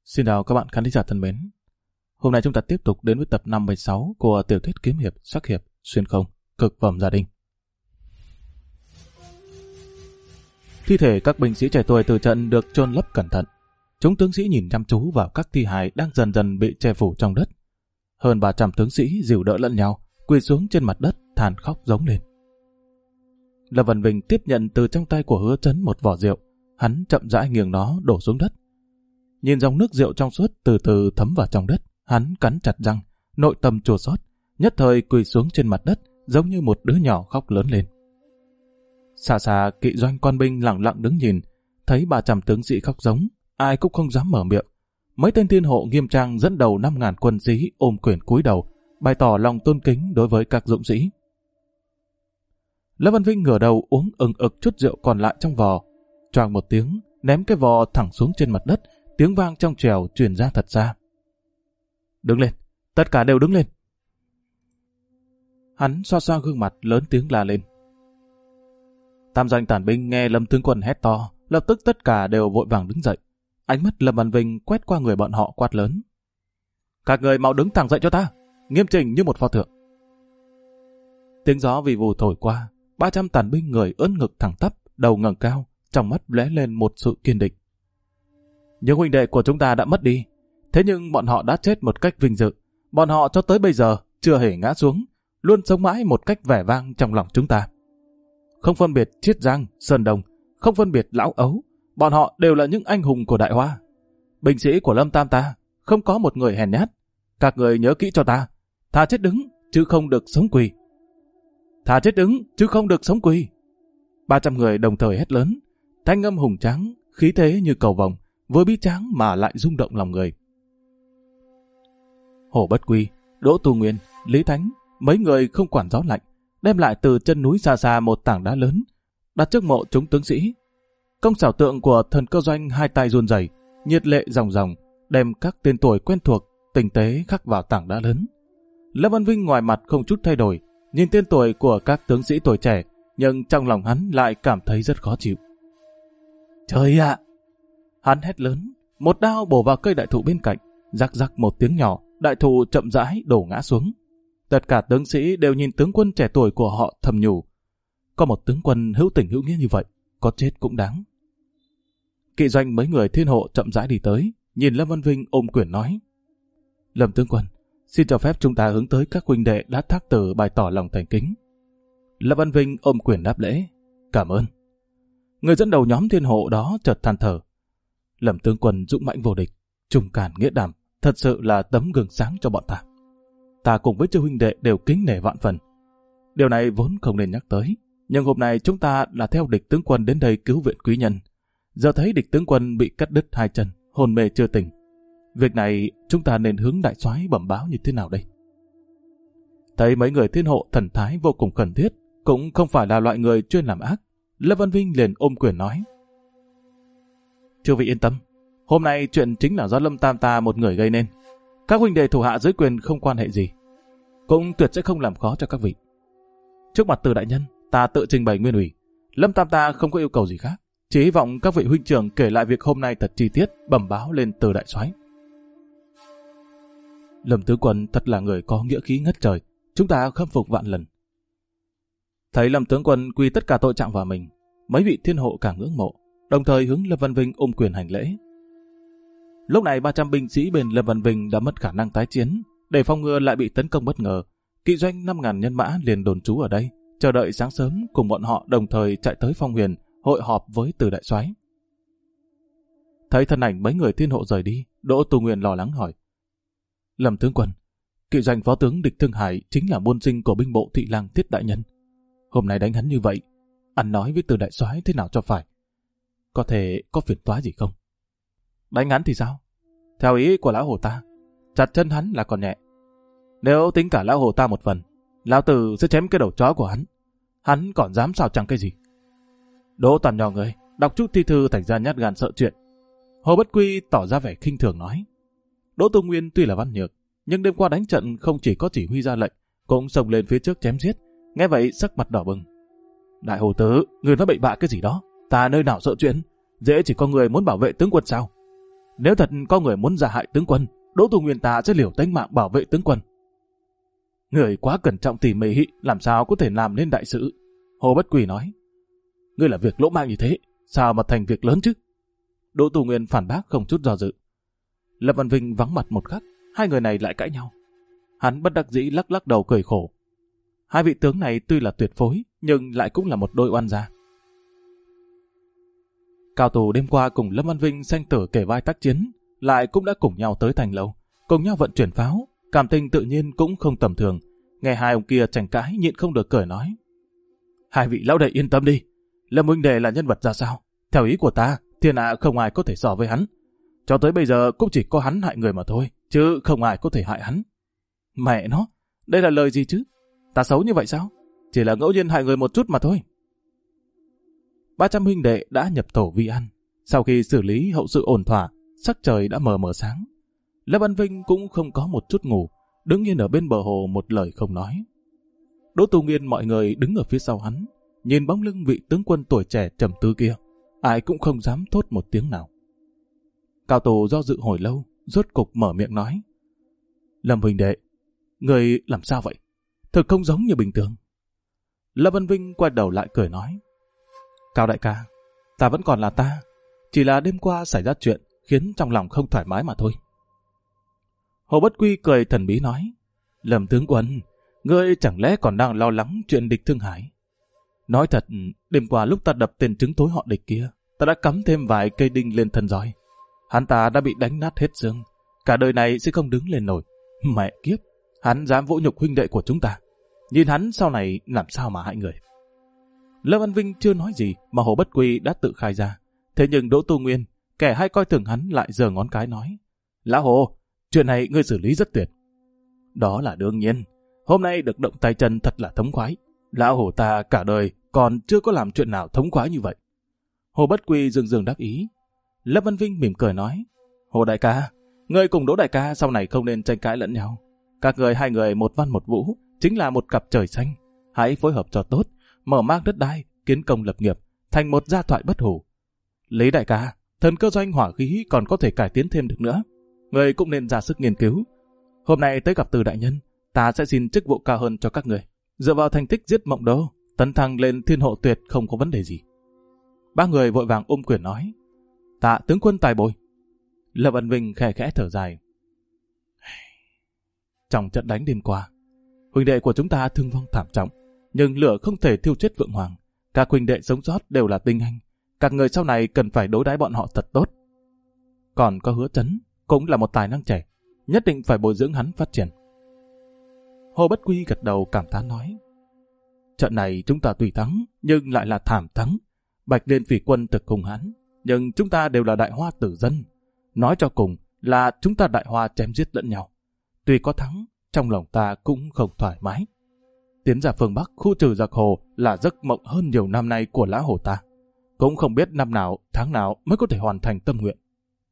Xin chào các bạn khán thính giả thân mến. Hôm nay chúng ta tiếp tục đến với tập 56 của tiểu thuyết kiếm hiệp, sắc hiệp, xuyên không, cực phẩm gia đình. Thi thể các binh sĩ trẻ tuổi từ trận được chôn lấp cẩn thận. Chúng tướng sĩ nhìn chăm chú vào các thi hài đang dần dần bị che phủ trong đất. Hơn 300 tướng sĩ dìu đỡ lẫn nhau, quỳ xuống trên mặt đất, than khóc rống lên. Lâm Văn Vinh tiếp nhận từ trong tay của Hứa Chấn một vỏ rượu, hắn chậm rãi nghiêng nó đổ xuống đất. Nhìn dòng nước rượu trong suốt từ từ thấm vào trong đất, hắn cắn chặt răng, nội tâm chua xót, nhất thời quỳ xuống trên mặt đất, giống như một đứa nhỏ khóc lớn lên. Xa xa kỵ doanh quan binh lặng lặng đứng nhìn, thấy 300 tướng sĩ khóc giống, ai cũng không dám mở miệng. Mấy tên thiên hộ nghiêm trang dẫn đầu 5.000 quân sĩ ôm quyền cúi đầu, bày tỏ lòng tôn kính đối với các dũng sĩ. Lâm Văn Vinh ngửa đầu uống ừng ực chút rượu còn lại trong vò, choàng một tiếng, ném cái vò thẳng xuống trên mặt đất. Tiếng vang trong trèo truyền ra thật xa. Đứng lên, tất cả đều đứng lên. Hắn xoa xoa gương mặt lớn tiếng la lên. Tam doanh tản binh nghe Lâm tướng quân hét to, lập tức tất cả đều vội vàng đứng dậy. Ánh mắt Lâm Văn Vinh quét qua người bọn họ quát lớn. Các người mau đứng thẳng dậy cho ta, nghiêm chỉnh như một pho tượng. Tiếng gió vì vù thổi qua, 300 tản binh người ưỡn ngực thẳng tắp, đầu ngẩng cao, trong mắt lóe lên một sự kiên định. Những huynh đệ của chúng ta đã mất đi, thế nhưng bọn họ đã chết một cách vinh dự. Bọn họ cho tới bây giờ chưa hề ngã xuống, luôn sống mãi một cách vẻ vang trong lòng chúng ta. Không phân biệt Chiết Giang, Sơn Đông, không phân biệt Lão Ấu, bọn họ đều là những anh hùng của Đại Hoa. Binh sĩ của Lâm Tam ta, không có một người hèn nhát. Các người nhớ kỹ cho ta, thà chết đứng chứ không được sống quỳ. Thà chết đứng chứ không được sống quỳ. 300 người đồng thời hét lớn, thanh âm hùng tráng, khí thế như cầu vồng, vừa bi tráng mà lại rung động lòng người. Hồ Bất Quy, Đỗ Tu Nguyên, Lý Thánh, mấy người không quản gió lạnh, đem lại từ chân núi xa xa một tảng đá lớn, đặt trước mộ chúng tướng sĩ. Công xảo tượng của thần Cơ Doanh hai tay run rẩy, nhiệt lệ ròng ròng, đem các tên tuổi quen thuộc, tinh tế khắc vào tảng đá lớn. Lâm Văn Vinh ngoài mặt không chút thay đổi, nhìn tên tuổi của các tướng sĩ tuổi trẻ, nhưng trong lòng hắn lại cảm thấy rất khó chịu. Trời ạ! Hắn hét lớn, một đao bổ vào cây đại thụ bên cạnh, rắc rắc một tiếng nhỏ, đại thụ chậm rãi đổ ngã xuống. Tất cả tướng sĩ đều nhìn tướng quân trẻ tuổi của họ thầm nhủ. Có một tướng quân hữu tình hữu nghĩa như vậy, có chết cũng đáng. Kỵ doanh mấy người thiên hộ chậm rãi đi tới, nhìn Lâm Văn Vinh ôm quyền nói. Lâm tướng quân, xin cho phép chúng ta hướng tới các huynh đệ đã thác tử bày tỏ lòng thành kính. Lâm Văn Vinh ôm quyền đáp lễ. Cảm ơn. Người dẫn đầu nhóm thiên hộ đó chợt than thở. Lâm tướng quân dũng mãnh vô địch, trùng càn nghĩa đảm, thật sự là tấm gương sáng cho bọn ta. Ta cùng với chư huynh đệ đều kính nể vạn phần. Điều này vốn không nên nhắc tới, nhưng hôm nay chúng ta là theo địch tướng quân đến đây cứu viện quý nhân. Giờ thấy địch tướng quân bị cắt đứt hai chân, hôn mê chưa tỉnh. Việc này chúng ta nên hướng đại soái bẩm báo như thế nào đây? Thấy mấy người thiên hộ thần thái vô cùng cần thiết, cũng không phải là loại người chuyên làm ác. Lâm Văn Vinh liền ôm quyền nói. Chư vị yên tâm, hôm nay chuyện chính là do Lâm Tam ta một người gây nên. Các huynh đệ thủ hạ dưới quyền không quan hệ gì, cũng tuyệt sẽ không làm khó cho các vị. Trước mặt Từ đại nhân, ta tự trình bày nguyên ủy. Lâm Tam ta không có yêu cầu gì khác, chỉ hy vọng các vị huynh trưởng kể lại việc hôm nay thật chi tiết, bẩm báo lên Từ đại soái. Lâm tướng quân thật là người có nghĩa khí ngất trời, chúng ta khâm phục vạn lần. Thấy Lâm tướng quân quy tất cả tội trạng vào mình, mấy vị thiên hộ càng ngưỡng mộ, đồng thời hướng Lâm Văn Vinh ôm quyền hành lễ. Lúc này 300 binh sĩ bên Lâm Văn Vinh đã mất khả năng tái chiến, để phòng ngừa lại bị tấn công bất ngờ. Kỵ doanh 5.000 nhân mã liền đồn trú ở đây, chờ đợi sáng sớm cùng bọn họ đồng thời chạy tới Phong Huyền hội họp với Từ đại soái. Thấy thân ảnh mấy người thiên hộ rời đi, Đỗ Tu Nguyên lo lắng hỏi: Lâm tướng quân, kỵ doanh phó tướng Địch Thương Hải chính là môn sinh của binh bộ Thị Lang Thiết đại nhân. Hôm nay đánh hắn như vậy, ăn nói với Từ đại soái thế nào cho phải? Có thể có phiền toái gì không? Đánh hắn thì sao? Theo ý của lão hồ ta, chặt chân hắn là còn nhẹ. Nếu tính cả lão hồ ta một phần, lão tử sẽ chém cái đầu chó của hắn. Hắn còn dám sao chẳng cái gì. Đỗ Toàn nhỏ người, đọc chút thi thư thành ra nhát gan sợ chuyện. Hồ Bất Quy tỏ ra vẻ khinh thường nói. Đỗ Tu Nguyên tuy là văn nhược, nhưng đêm qua đánh trận không chỉ có chỉ huy ra lệnh, cũng xông lên phía trước chém giết. Nghe vậy sắc mặt đỏ bừng. Đại hồ tứ, người nói bậy bạ cái gì đó? Ta nơi nào sợ chuyện? Dễ chỉ có người muốn bảo vệ tướng quân sao? Nếu thật có người muốn giả hại tướng quân, Đỗ Tu Nguyên ta sẽ liều tính mạng bảo vệ tướng quân. Người quá cẩn trọng tỉ mỉ, làm sao có thể làm nên đại sự? Hồ Bất Quy nói. Ngươi là việc lỗ mãng như thế, sao mà thành việc lớn chứ? Đỗ Tu Nguyên phản bác không chút do dự. Lâm Văn Vinh vắng mặt một khắc, hai người này lại cãi nhau. Hắn bất đắc dĩ lắc lắc đầu cười khổ. Hai vị tướng này tuy là tuyệt phối, nhưng lại cũng là một đôi oan gia. Cao thủ đêm qua cùng Lâm Văn Vinh sanh tử kể vai tác chiến, lại cũng đã cùng nhau tới thành lâu, cùng nhau vận chuyển pháo, cảm tình tự nhiên cũng không tầm thường. Nghe hai ông kia tranh cãi nhịn không được cười nói. Hai vị lão đệ yên tâm đi, Lâm huynh đệ là nhân vật ra sao? Theo ý của ta, thiên hạ không ai có thể so với hắn. Cho tới bây giờ cũng chỉ có hắn hại người mà thôi, chứ không ai có thể hại hắn. Mẹ nó, đây là lời gì chứ? Ta xấu như vậy sao? Chỉ là ngẫu nhiên hại người một chút mà thôi. 300 huynh đệ đã nhập tổ vi an. Sau khi xử lý hậu sự ổn thỏa, sắc trời đã mờ mờ sáng. Lâm Văn Vinh cũng không có một chút ngủ, đứng yên ở bên bờ hồ một lời không nói. Đỗ Tu Nguyên mọi người đứng ở phía sau hắn, nhìn bóng lưng vị tướng quân tuổi trẻ trầm tư kia, ai cũng không dám thốt một tiếng nào. Cao Tổ do dự hồi lâu, rốt cục mở miệng nói. Lâm huynh đệ, người làm sao vậy? Thực không giống như bình thường. Lâm Văn Vinh quay đầu lại cười nói. Cao đại ca, ta vẫn còn là ta, chỉ là đêm qua xảy ra chuyện khiến trong lòng không thoải mái mà thôi. Hồ Bất Quy cười thần bí nói. Lâm tướng quân, ngươi chẳng lẽ còn đang lo lắng chuyện địch Thương Hải? Nói thật, đêm qua lúc ta đập tên trứng tối họ địch kia, ta đã cắm thêm vài cây đinh lên thân roi. Hắn ta đã bị đánh nát hết xương, cả đời này sẽ không đứng lên nổi. Mẹ kiếp, hắn dám vỗ nhục huynh đệ của chúng ta. Nhìn hắn sau này làm sao mà hại người. Lâm Văn Vinh chưa nói gì mà Hồ Bất Quy đã tự khai ra. Thế nhưng Đỗ Tu Nguyên, kẻ hay coi thường hắn lại giơ ngón cái nói. Lão Hồ, chuyện này ngươi xử lý rất tuyệt. Đó là đương nhiên, hôm nay được động tay chân thật là thống khoái. Lão Hồ ta cả đời còn chưa có làm chuyện nào thống khoái như vậy. Hồ Bất Quy dường dường đắc ý. Lâm Văn Vinh mỉm cười nói. Hồ đại ca, ngươi cùng Đỗ đại ca sau này không nên tranh cãi lẫn nhau. Các người hai người một văn một vũ, chính là một cặp trời xanh. Hãy phối hợp cho tốt, mở mang đất đai, kiến công lập nghiệp, thành một gia thoại bất hủ. Lý đại ca, thần cơ doanh hỏa khí còn có thể cải tiến thêm được nữa. Người cũng nên ra sức nghiên cứu. Hôm nay tới gặp Từ đại nhân, ta sẽ xin chức vụ cao hơn cho các người. Dựa vào thành tích giết Mộng Đô, tấn thăng lên thiên hộ tuyệt không có vấn đề gì. Ba người vội vàng ôm quyền nói. Tạ tướng quân tài bồi. Lâm Văn Vinh khẽ khẽ thở dài. Trong trận đánh đêm qua, huynh đệ của chúng ta thương vong thảm trọng, nhưng lửa không thể thiêu chết Vượng Hoàng. Các huynh đệ sống sót đều là tinh anh. Các người sau này cần phải đối đãi bọn họ thật tốt. Còn có Hứa Chấn, cũng là một tài năng trẻ, nhất định phải bồi dưỡng hắn phát triển. Hồ Bất Quy gật đầu cảm thán nói. Trận này chúng ta tùy thắng, nhưng lại là thảm thắng. Bạch Liên Phỉ quân thực hung hãn, nhưng chúng ta đều là đại hoa tử dân. Nói cho cùng là chúng ta đại hoa chém giết lẫn nhau. Tuy có thắng, trong lòng ta cũng không thoải mái. Tiến ra phương Bắc khu trừ giặc Hồ là giấc mộng hơn nhiều năm nay của lão Hồ ta. Cũng không biết năm nào, tháng nào mới có thể hoàn thành tâm nguyện.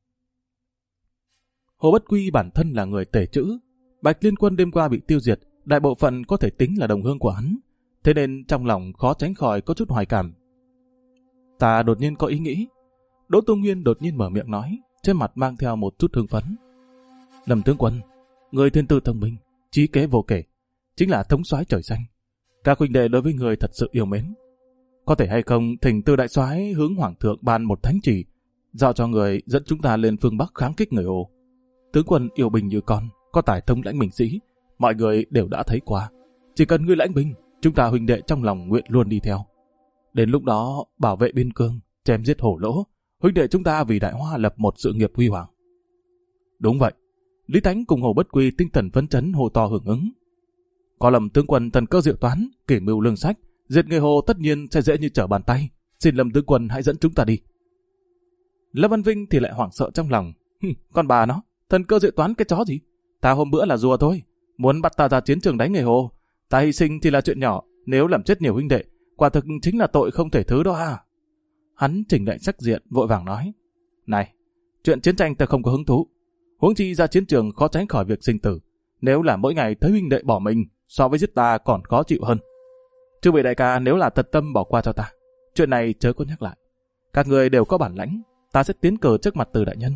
Hồ Bất Quy bản thân là người tể chữ. Bạch Liên quân đêm qua bị tiêu diệt, đại bộ phận có thể tính là đồng hương của hắn. Thế nên trong lòng khó tránh khỏi có chút hoài cảm. Ta đột nhiên có ý nghĩ. Đỗ Tu Nguyên đột nhiên mở miệng nói, trên mặt mang theo một chút hưng phấn. Lâm tướng quân, người thiên tư thông minh, trí kế vô kể, chính là thống soái trời xanh. Các huynh đệ đối với người thật sự yêu mến. Có thể hay không thỉnh Từ đại soái hướng hoàng thượng ban một thánh chỉ, giao cho người dẫn chúng ta lên phương Bắc kháng kích người Hồ. Tướng quân yêu binh như con, có tài thống lãnh binh sĩ, mọi người đều đã thấy qua. Chỉ cần ngươi lãnh binh, chúng ta huynh đệ trong lòng nguyện luôn đi theo. Đến lúc đó bảo vệ biên cương, chém giết hổ lỗ, huynh đệ chúng ta vì đại hoa lập một sự nghiệp huy hoàng. Đúng vậy. Lý Tánh cùng Hồ Bất Quy tinh thần phấn chấn hô to hưởng ứng. Có Lâm tướng quân thần cơ diệu toán, kỷ mưu lương sách, diệt người Hồ tất nhiên sẽ dễ như trở bàn tay. Xin Lâm tướng quân hãy dẫn chúng ta đi. Lâm Văn Vinh thì lại hoảng sợ trong lòng. Con bà nó, thần cơ diệu toán cái chó gì? Ta hôm bữa là rùa thôi, muốn bắt ta ra chiến trường đánh người Hồ. Ta hy sinh thì là chuyện nhỏ, nếu làm chết nhiều huynh đệ, quả thực chính là tội không thể thứ đó à. Hắn chỉnh lại sắc diện vội vàng nói. Này, chuyện chiến tranh ta không có hứng thú. Huống chi ra chiến trường khó tránh khỏi việc sinh tử. Nếu là mỗi ngày thấy huynh đệ bỏ mình, so với giết ta còn khó chịu hơn. Chư vị đại ca nếu là thật tâm bỏ qua cho ta, chuyện này chớ có nhắc lại. Các người đều có bản lãnh, ta sẽ tiến cờ trước mặt Từ đại nhân.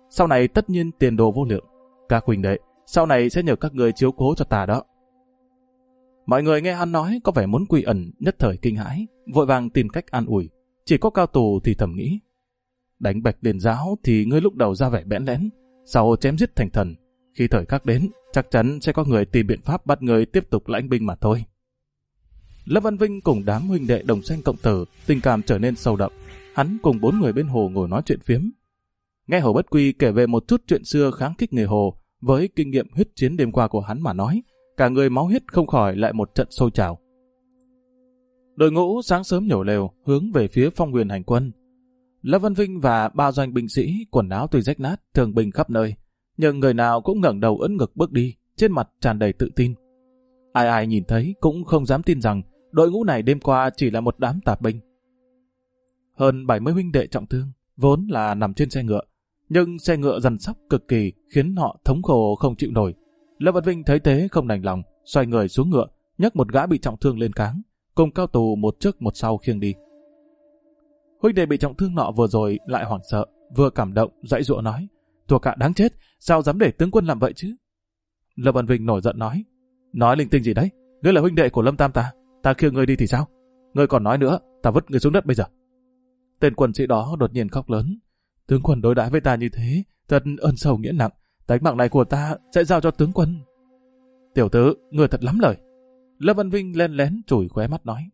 sau này tất nhiên tiền đồ vô lượng. Các huynh đệ, sau này sẽ nhờ các người chiếu cố cho ta đó. Mọi người nghe hắn nói có vẻ muốn quy ẩn, nhất thời kinh hãi, vội vàng tìm cách an ủi. Chỉ có Cao Tù thì thầm nghĩ, đánh Bạch Liên giáo thì ngươi lúc đầu ra vẻ bẽn lẽn, sau chém giết thành thần. Khi thời khắc đến, chắc chắn sẽ có người tìm biện pháp bắt người tiếp tục lãnh binh mà thôi. Lâm Văn Vinh cùng đám huynh đệ đồng sanh cộng tử, tình cảm trở nên sâu đậm. Hắn cùng 4 người bên hồ ngồi nói chuyện phiếm. Nghe Hồ Bất Quy kể về một chút chuyện xưa kháng kích người hồ, với kinh nghiệm huyết chiến đêm qua của hắn mà nói, cả người máu huyết không khỏi lại một trận sôi trào. Đội ngũ sáng sớm nhổ lều, hướng về phía Phong Huyền hành quân. Lâm Văn Vinh và 3 doanh binh sĩ, quần áo tuy rách nát, thương binh khắp nơi, nhưng người nào cũng ngẩng đầu ưỡn ngực bước đi, trên mặt tràn đầy tự tin. Ai ai nhìn thấy cũng không dám tin rằng đội ngũ này đêm qua chỉ là một đám tạp binh. Hơn 70 huynh đệ trọng thương, vốn là nằm trên xe ngựa, nhưng xe ngựa dằn sóc cực kỳ khiến họ thống khổ không chịu nổi. Lâm Văn Vinh thấy thế không đành lòng, xoay người xuống ngựa, nhấc một gã bị trọng thương lên cáng, cùng Cao Tù một trước một sau khiêng đi. Huynh đệ bị trọng thương nọ vừa rồi lại hoảng sợ, vừa cảm động, giãy giụa nói, thuộc hạ đáng chết, sao dám để tướng quân làm vậy chứ? Lâm Văn Vinh nổi giận nói linh tinh gì đấy, ngươi là huynh đệ của Lâm Tam ta khiêng ngươi đi thì sao? Ngươi còn nói nữa, ta vứt ngươi xuống đất bây giờ. Tên quân sĩ đó đột nhiên khóc lớn, tướng quân đối đãi với ta như thế, thật ơn sầu nghĩa nặng, tánh mạng này của ta sẽ giao cho tướng quân. Tiểu tử, ngươi thật lắm lời. Lâm Văn Vinh len lén chùi khóe mắt nói.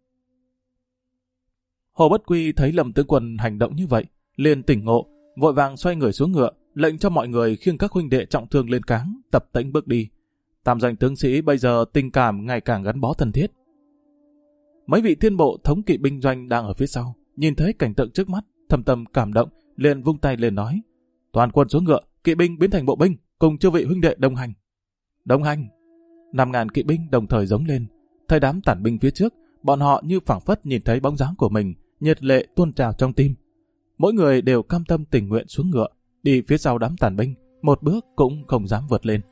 Hồ Bất Quy thấy Lâm tướng quân hành động như vậy, liền tỉnh ngộ, vội vàng xoay người xuống ngựa, lệnh cho mọi người khiêng các huynh đệ trọng thương lên cáng, tập tễnh bước đi. Tam danh tướng sĩ bây giờ tình cảm ngày càng gắn bó thân thiết. Mấy vị thiên bộ thống kỵ binh doanh đang ở phía sau, nhìn thấy cảnh tượng trước mắt, thầm thầm cảm động, liền vung tay lên nói, toàn quân xuống ngựa, kỵ binh biến thành bộ binh, cùng chư vị huynh đệ đồng hành. Đồng hành. 5.000 kỵ binh đồng thời giống lên, thấy đám tản binh phía trước, bọn họ như phảng phất nhìn thấy bóng dáng của mình, nhiệt lệ tuôn trào trong tim. Mỗi người đều cam tâm tình nguyện xuống ngựa, đi phía sau đám tản binh, một bước cũng không dám vượt lên.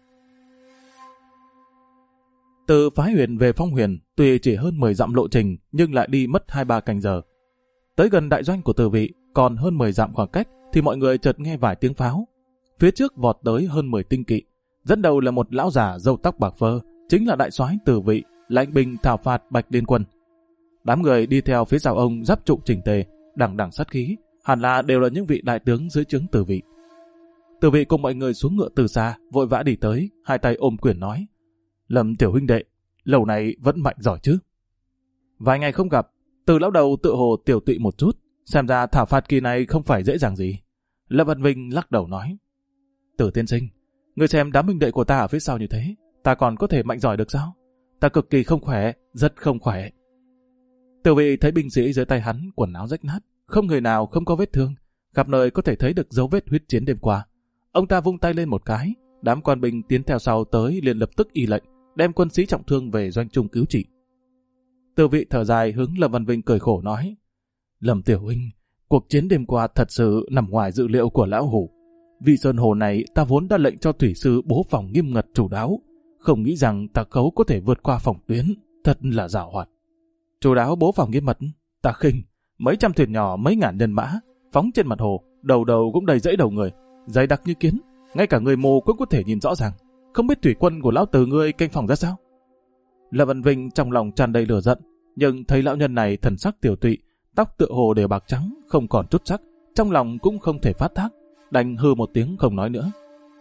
Từ Phái Huyền về Phong Huyền, tuy chỉ hơn 10 dặm lộ trình, nhưng lại đi mất 2-3 canh giờ. Tới gần đại doanh của Từ Vị, còn hơn 10 dặm khoảng cách, thì mọi người chợt nghe vài tiếng pháo. Phía trước vọt tới hơn 10 tinh kỵ, dẫn đầu là một lão già râu tóc bạc phơ, chính là đại soái Từ Vị, lãnh binh thảo phạt Bạch Liên quân. Đám người đi theo phía sau ông giáp trụ chỉnh tề, đằng đằng sát khí, hẳn là đều là những vị đại tướng dưới trướng Từ Vị. Từ Vị cùng mọi người xuống ngựa từ xa, vội vã đi tới, hai tay ôm quyền nói, Lâm tiểu huynh đệ, lâu này vẫn mạnh giỏi chứ? Vài ngày không gặp, Từ lão đầu tựa hồ tiểu tụy một chút, xem ra thảo phạt kỳ này không phải dễ dàng gì. Lâm Văn Vinh lắc đầu nói, Từ tiên sinh, ngươi xem đám huynh đệ của ta ở phía sau như thế, ta còn có thể mạnh giỏi được sao? Ta cực kỳ không khỏe, rất không khỏe. Từ Vị thấy binh sĩ dưới tay hắn quần áo rách nát, không người nào không có vết thương, khắp nơi có thể thấy được dấu vết huyết chiến đêm qua. Ông ta vung tay lên một cái, đám quan binh tiến theo sau tới liền lập tức y lệnh, đem quân sĩ trọng thương về doanh trung cứu trị. Từ Vị thở dài hướng Lâm Văn Vinh cười khổ nói, Lâm tiểu huynh, cuộc chiến đêm qua thật sự nằm ngoài dự liệu của lão hủ. Vì sơn hồ này ta vốn đã lệnh cho thủy sư bố phòng nghiêm ngặt chủ đáo, không nghĩ rằng tà khấu có thể vượt qua phòng tuyến, thật là giảo hoạt. Chủ đáo bố phòng nghiêm mật, ta khinh, mấy trăm thuyền nhỏ mấy ngàn nhân mã, phóng trên mặt hồ, đầu đầu cũng đầy dãy đầu người, dày đặc như kiến, ngay cả người mù cũng có thể nhìn rõ ràng, không biết thủy quân của lão Từ ngươi canh phòng ra sao. Lâm Văn Vinh trong lòng tràn đầy lửa giận, nhưng thấy lão nhân này thần sắc tiểu tụy, tóc tựa hồ đều bạc trắng, không còn chút sắc, trong lòng cũng không thể phát thác, đành hư một tiếng không nói nữa.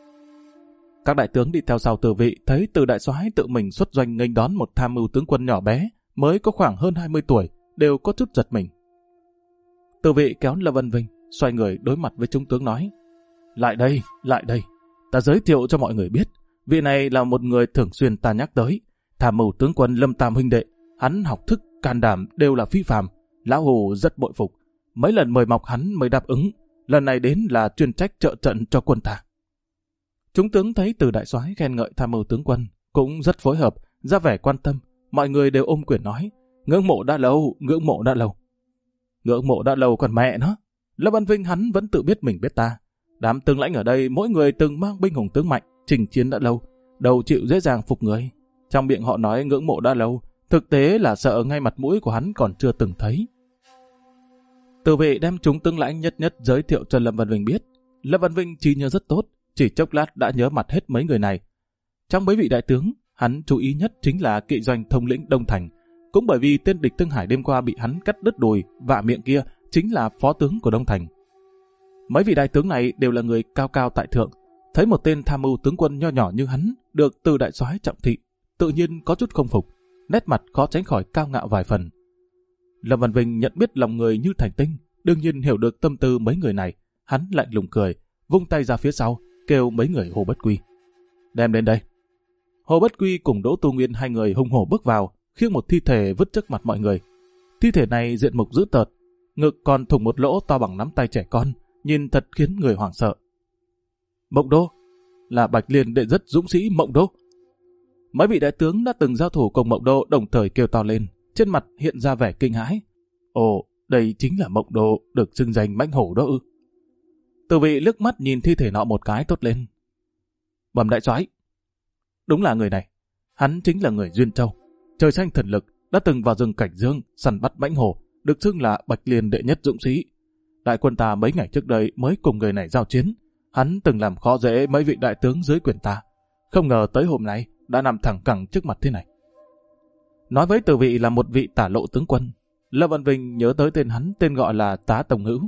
Các đại tướng đi theo sau Từ Vị thấy Từ đại soái tự mình xuất doanh nghênh đón một tham mưu tướng quân nhỏ bé, mới có khoảng hơn 20 tuổi, đều có chút giật mình. Từ Vị kéo Lâm Văn Vinh, xoay người đối mặt với chúng tướng nói, lại đây, ta giới thiệu cho mọi người biết, vị này là một người thường xuyên ta nhắc tới, tham mưu tướng quân Lâm Tam huynh đệ, hắn học thức, can đảm đều là phi phàm, lão hủ rất bội phục, mấy lần mời mọc hắn mới đáp ứng, lần này đến là chuyên trách trợ trận cho quân ta. Chúng tướng thấy Từ đại soái khen ngợi tham mưu tướng quân, cũng rất phối hợp, ra vẻ quan tâm, mọi người đều ôm quyền nói, ngưỡng mộ đã lâu, ngưỡng mộ đã lâu. Ngưỡng mộ đã lâu còn mẹ nó. Lâm Văn Vinh hắn vẫn tự biết mình biết ta. Đám tướng lãnh ở đây mỗi người từng mang binh hùng tướng mạnh, trình chiến đã lâu, đầu chịu dễ dàng phục người. Trong miệng họ nói ngưỡng mộ đã lâu, thực tế là sợ ngay mặt mũi của hắn còn chưa từng thấy. Từ Vị đem chúng tướng lãnh nhất nhất giới thiệu cho Lâm Văn Vinh biết. Lâm Văn Vinh trí nhớ rất tốt, chỉ chốc lát đã nhớ mặt hết mấy người này. Trong mấy vị đại tướng, hắn chú ý nhất chính là kỵ doanh thống lĩnh Đông Thành, cũng bởi vì tên địch Thương Hải đêm qua bị hắn cắt đứt đùi, vạ miệng kia chính là phó tướng của Đông Thành. Mấy vị đại tướng này đều là người cao cao tại thượng, thấy một tên tham mưu tướng quân nho nhỏ như hắn được Từ đại soái trọng thị, tự nhiên có chút không phục, nét mặt khó tránh khỏi cao ngạo vài phần. Lâm Văn Vinh nhận biết lòng người như thành tinh, đương nhiên hiểu được tâm tư mấy người này, hắn lạnh lùng cười, vung tay ra phía sau, kêu mấy người Hồ Bất Quy. Đem đến đây. Hồ Bất Quy cùng Đỗ Tu Nguyên hai người hùng hổ bước vào, khiêng một thi thể vứt trước mặt mọi người. Thi thể này diện mục dữ tợn, ngực còn thủng một lỗ to bằng nắm tay trẻ con, nhìn thật khiến người hoảng sợ. Mộng Đô, là Bạch Liên đệ rất dũng sĩ Mộng Đô. Mấy vị đại tướng đã từng giao thủ cùng Mộng Đô đồng thời kêu to lên, trên mặt hiện ra vẻ kinh hãi. Ồ, đây chính là Mộng Đô được xưng danh mãnh hổ đó ư? Từ vị liếc mắt nhìn thi thể nọ một cái tốt lên. Bẩm đại soái, đúng là người này. Hắn chính là người Duyên Châu, trời xanh thần lực, đã từng vào rừng Cảnh Dương săn bắt mãnh hổ, được xưng là Bạch Liên đệ nhất dũng sĩ. Đại quân ta mấy ngày trước đây mới cùng người này giao chiến, hắn từng làm khó dễ mấy vị đại tướng dưới quyền ta, không ngờ tới hôm nay đã nằm thẳng cẳng trước mặt thế này. Nói với Từ vị là một vị tả lộ tướng quân, Lâm Văn Vinh nhớ tới tên hắn, tên gọi là Tá Tông Hữu.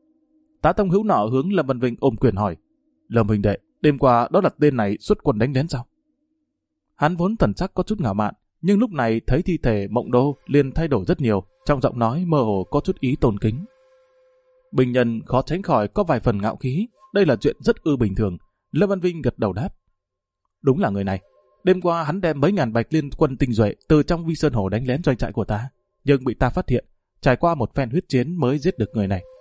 Tá Tông Hữu nọ hướng Lâm Văn Vinh ôm quyền hỏi, Lâm huynh đệ, đêm qua đó là tên này xuất quân đánh đến sao? Hắn vốn thần sắc có chút ngạo mạn, nhưng lúc này thấy thi thể Mộng Đô liền thay đổi rất nhiều, trong giọng nói mơ hồ có chút ý tôn kính. Bình nhân khó tránh khỏi có vài phần ngạo khí, đây là chuyện rất ư bình thường. Lâm Văn Vinh gật đầu đáp, đúng là người này. Đêm qua hắn đem mấy ngàn Bạch Liên quân tinh nhuệ từ trong Vi Sơn Hồ đánh lén doanh trại của ta, nhưng bị ta phát hiện, trải qua một phen huyết chiến mới giết được người này.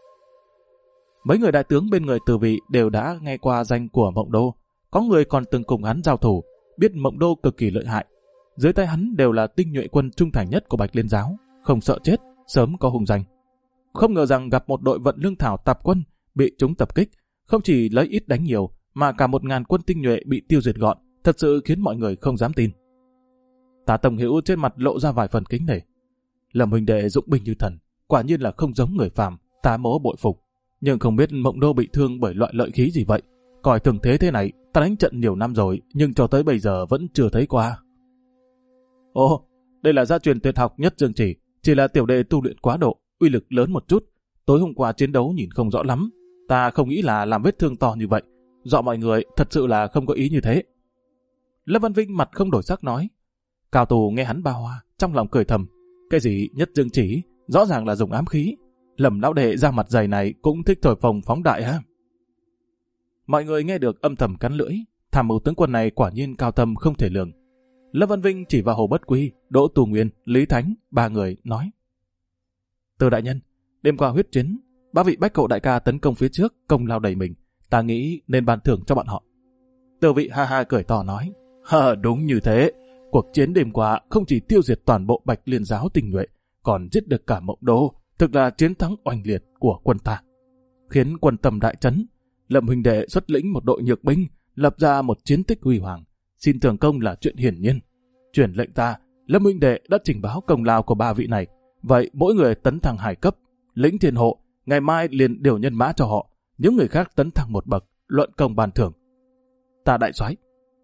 Mấy người đại tướng bên người Từ vị đều đã nghe qua danh của Mộng Đô, có người còn từng cùng hắn giao thủ, biết Mộng Đô cực kỳ lợi hại. Dưới tay hắn đều là tinh nhuệ quân trung thành nhất của Bạch Liên giáo, không sợ chết, sớm có hùng danh. Không ngờ rằng gặp một đội vận lương thảo tạp quân bị chúng tập kích, không chỉ lấy ít đánh nhiều, mà cả 1000 quân tinh nhuệ bị tiêu diệt gọn, thật sự khiến mọi người không dám tin. Tá Tông Hữu trên mặt lộ ra vài phần kính nể. Lâm huynh đệ dụng binh như thần, quả nhiên là không giống người phàm, tá mỗ bội phục. Nhưng không biết Mộng Đô bị thương bởi loại lợi khí gì vậy? Coi thường thế thế này, ta đánh trận nhiều năm rồi, nhưng cho tới bây giờ vẫn chưa thấy qua. Ồ, đây là gia truyền tuyệt học Nhất Dương chỉ là tiểu đệ tu luyện quá độ, uy lực lớn một chút. Tối hôm qua chiến đấu nhìn không rõ lắm, ta không nghĩ là làm vết thương to như vậy. Dọa mọi người thật sự là không có ý như thế. Lâm Văn Vinh mặt không đổi sắc nói. Cao tù nghe hắn ba hoa, trong lòng cười thầm. Cái gì Nhất Dương chỉ, rõ ràng là dùng ám khí. Lầm lão đệ ra mặt dày này cũng thích thổi phồng phóng đại ha. Mọi người nghe được âm thầm cắn lưỡi, tham mưu tướng quân này quả nhiên cao thâm không thể lường. Lâm Văn Vinh chỉ vào Hồ Bất Quy, Đỗ Tu Nguyên, Lý Thánh, ba người nói. Từ đại nhân, đêm qua huyết chiến, 3 vị bách cậu đại ca tấn công phía trước, công lao đầy mình, ta nghĩ nên ban thưởng cho bọn họ. Từ vị ha ha cười to nói, đúng như thế, cuộc chiến đêm qua không chỉ tiêu diệt toàn bộ Bạch Liên giáo tinh nhuệ, còn giết được cả Mộng Đô, thực là chiến thắng oanh liệt của quân ta, khiến quân tâm đại chấn. Lâm huynh đệ xuất lĩnh một đội nhược binh, lập ra một chiến tích huy hoàng, xin thưởng công là chuyện hiển nhiên. Truyền lệnh ta, Lâm huynh đệ đã trình báo công lao của 3 vị này, vậy mỗi người tấn thăng 2 cấp, lĩnh thiên hộ, ngày mai liền điều nhân mã cho họ, những người khác tấn thăng 1 bậc, luận công ban thưởng. Ta đại soái.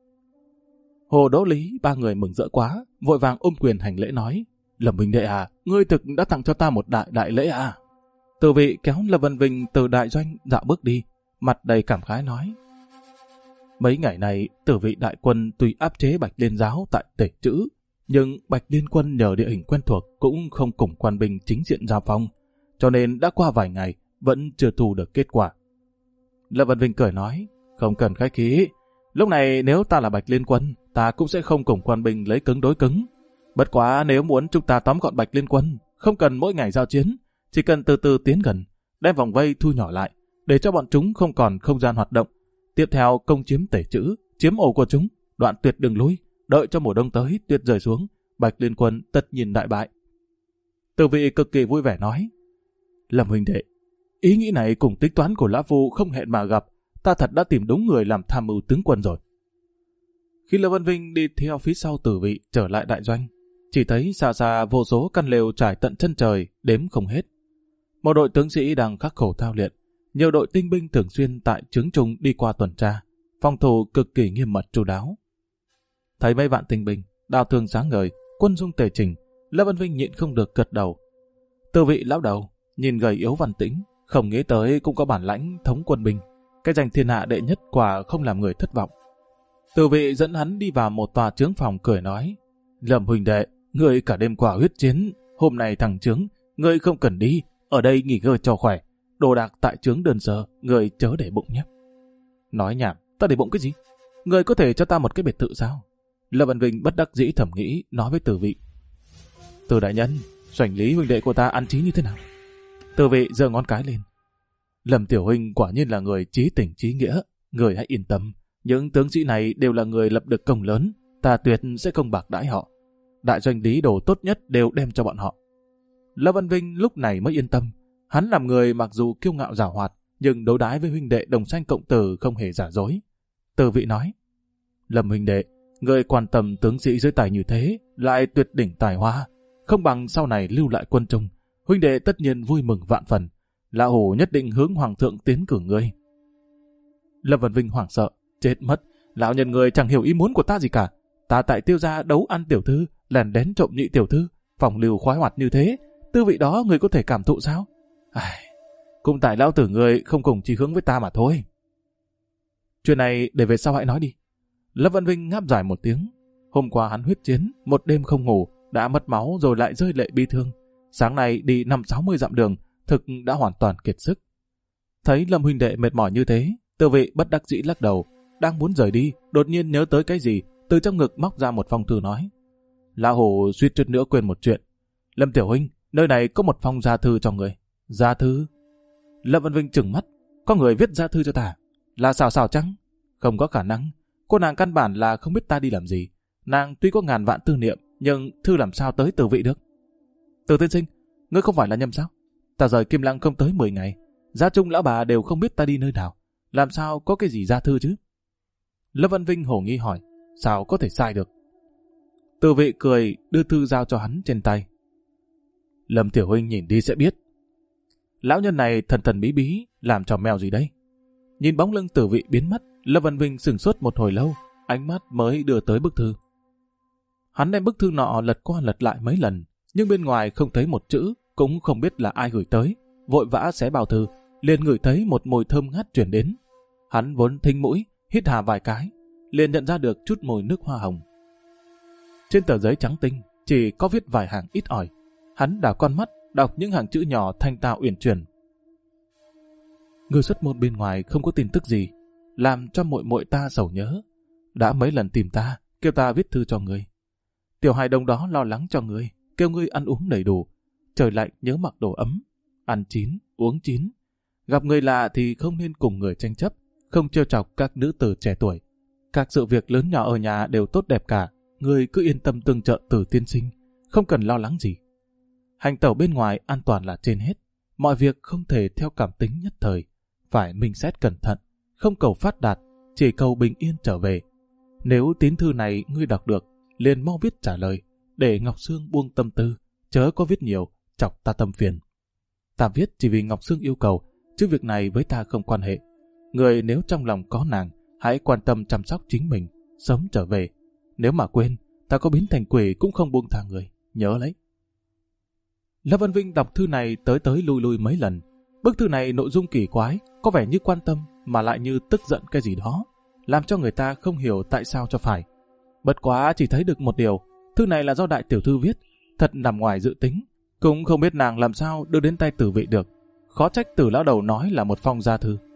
Hồ Đỗ Lý ba người mừng rỡ quá, vội vàng ôm quyền hành lễ nói, Lâm huynh đệ à, ngươi thực đã tặng cho ta một đại lễ à. Từ vị kéo Lâm Văn Vinh từ đại doanh dạo bước đi, mặt đầy cảm khái nói, mấy ngày này Tử vị đại quân tuy áp chế Bạch Liên giáo tại Tể Trữ, nhưng Bạch Liên quân nhờ địa hình quen thuộc cũng không cùng quan binh chính diện giao phong, cho nên đã qua vài ngày vẫn chưa thu được kết quả. Lâm Văn Vinh cười nói, không cần khách khí, lúc này nếu ta là Bạch Liên quân, ta cũng sẽ không cùng quan binh lấy cứng đối cứng. Bất quá nếu muốn chúng ta tóm gọn Bạch Liên quân, không cần mỗi ngày giao chiến, chỉ cần từ từ tiến gần, đem vòng vây thu nhỏ lại, để cho bọn chúng không còn không gian hoạt động. Tiếp theo công chiếm Tể Trữ, chiếm ổ của chúng, đoạn tuyệt đường lui, đợi cho mùa đông tới tuyết rơi xuống, Bạch Liên quân tất nhiên đại bại. Từ vị cực kỳ vui vẻ nói, Lâm huynh đệ, ý nghĩ này cùng tính toán của Lã Phu không hẹn mà gặp, ta thật đã tìm đúng người làm tham mưu tướng quân rồi. Khi Lâm Văn Vinh đi theo phía sau Tử vị trở lại đại doanh, chỉ thấy xa xa vô số căn lều trải tận chân trời, đếm không hết. Một đội tướng sĩ đang khắc khổ thao luyện, nhiều đội tinh binh thường xuyên tại trướng trung đi qua tuần tra, phòng thủ cực kỳ nghiêm mật chu đáo. Thấy mấy vạn tinh binh, đao thương sáng ngời, quân dung tề chỉnh, Lâm Văn Vinh nhịn không được gật đầu. Từ vị lão đầu nhìn gầy yếu văn tĩnh, không nghĩ tới cũng có bản lãnh thống quân binh, cái danh thiên hạ đệ nhất quả không làm người thất vọng. Từ vị dẫn hắn đi vào một tòa trướng phòng cười nói: Lâm huynh đệ, ngươi cả đêm qua huyết chiến, hôm nay thằng trướng, ngươi không cần đi, ở đây nghỉ ngơi cho khỏe. Đồ đạc tại trướng đơn sơ, ngươi chớ để bụng nhé. Nói nhảm, ta để bụng cái gì? Ngươi có thể cho ta một cái biệt thự sao? Lâm Văn Vinh bất đắc dĩ thầm nghĩ, nói với Từ vị: Từ đại nhân, Doanh Lý huynh đệ của ta ăn trí như thế nào? Từ vị giơ ngón cái lên: Lâm tiểu huynh quả nhiên là người chí tình chí nghĩa, người hãy yên tâm, những tướng sĩ này đều là người lập được công lớn, ta tuyệt sẽ không bạc đãi họ. Đại doanh lý đồ tốt nhất đều đem cho bọn họ. Lâm Văn Vinh lúc này mới yên tâm, hắn làm người mặc dù kiêu ngạo giảo hoạt, nhưng đối đãi với huynh đệ đồng sanh cộng tử không hề giả dối. Từ vị nói: Lâm huynh đệ, người quan tâm tướng sĩ dưới tài như thế, lại tuyệt đỉnh tài hoa, không bằng sau này lưu lại quân trung, huynh đệ tất nhiên vui mừng vạn phần. Lão hủ nhất định hướng hoàng thượng tiến cử ngươi. Lâm Văn Vinh hoảng sợ: Chết mất, lão nhân người chẳng hiểu ý muốn của ta gì cả. Ta tại Tiêu gia đấu ăn tiểu thư, lèn đén trộm nhị tiểu thư, phòng lưu khoái hoạt như thế, tư vị đó người có thể cảm thụ sao? Cũng tại lão tử người không cùng chí hướng với ta mà thôi. Chuyện này để về sau hãy nói đi. Lâm Văn Vinh ngáp dài một tiếng. Hôm qua hắn huyết chiến, một đêm không ngủ, đã mất máu rồi lại rơi lệ bi thương. Sáng nay đi 50-60 dặm đường, thực đã hoàn toàn kiệt sức. Thấy Lâm huynh đệ mệt mỏi như thế, Từ vị bất đắc dĩ lắc đầu, đang muốn rời đi, đột nhiên nhớ tới cái gì, từ trong ngực móc ra một phong thư nói: Lão hủ suýt chút nữa quên một chuyện. Lâm tiểu huynh, nơi này có một phong gia thư cho người. Gia thư? Lâm Văn Vinh trừng mắt: Có người viết gia thư cho ta? Là xào chăng? Không có khả năng. Cô nàng căn bản là không biết ta đi làm gì. Nàng tuy có ngàn vạn tư niệm, nhưng thư làm sao tới Từ vị được? Từ tiên sinh, ngươi không phải là nhầm sao? Ta rời Kim Lăng không tới 10 ngày, gia trung lão bà đều không biết ta đi nơi nào, làm sao có cái gì gia thư chứ? Lâm Văn Vinh hồ nghi hỏi: Sao có thể sai được? Từ vị cười đưa thư giao cho hắn trên tay. Lâm tiểu huynh nhìn đi sẽ biết. Lão nhân này thần thần bí bí, làm trò mèo gì đấy? Nhìn bóng lưng Từ vị biến mất, Lâm Văn Vinh sửng sốt một hồi lâu, ánh mắt mới đưa tới bức thư. Hắn đem bức thư nọ lật qua lật lại mấy lần, nhưng bên ngoài không thấy một chữ, cũng không biết là ai gửi tới. Vội vã xé bao thư, liền ngửi thấy một mùi thơm ngát truyền đến. Hắn vốn thính mũi, hít hà vài cái, liền nhận ra được chút mùi nước hoa hồng. Trên tờ giấy trắng tinh chỉ có viết vài hàng ít ỏi. Hắn đảo con mắt đọc những hàng chữ nhỏ thanh tao uyển chuyển. Người xuất môn bên ngoài không có tin tức gì, làm cho muội muội ta sầu nhớ. Đã mấy lần tìm ta, kêu ta viết thư cho người. Tiểu hài đồng đó lo lắng cho người, kêu ngươi ăn uống đầy đủ. Trời lạnh nhớ mặc đồ ấm, ăn chín, uống chín. Gặp người lạ thì không nên cùng người tranh chấp, không trêu chọc các nữ tử trẻ tuổi. Các sự việc lớn nhỏ ở nhà đều tốt đẹp cả, người cứ yên tâm tương trợ Từ tiên sinh, không cần lo lắng gì. Hành tẩu bên ngoài an toàn là trên hết, mọi việc không thể theo cảm tính nhất thời, phải minh xét cẩn thận, không cầu phát đạt, chỉ cầu bình yên trở về. Nếu tín thư này ngươi đọc được, liền mau viết trả lời, để Ngọc Sương buông tâm tư, chớ có viết nhiều, chọc ta tâm phiền. Ta viết chỉ vì Ngọc Sương yêu cầu, chứ việc này với ta không quan hệ. Người nếu trong lòng có nàng, hãy quan tâm chăm sóc chính mình, sớm trở về. Nếu mà quên, ta có biến thành quỷ cũng không buông tha người, nhớ lấy. Lâm Văn Vinh đọc thư này tới lui mấy lần. Bức thư này nội dung kỳ quái, có vẻ như quan tâm mà lại như tức giận cái gì đó, làm cho người ta không hiểu tại sao cho phải. Bất quá chỉ thấy được một điều, thư này là do đại tiểu thư viết, thật nằm ngoài dự tính. Cũng không biết nàng làm sao đưa đến tay Từ vị được. Khó trách Từ lão đầu nói là một phong gia thư.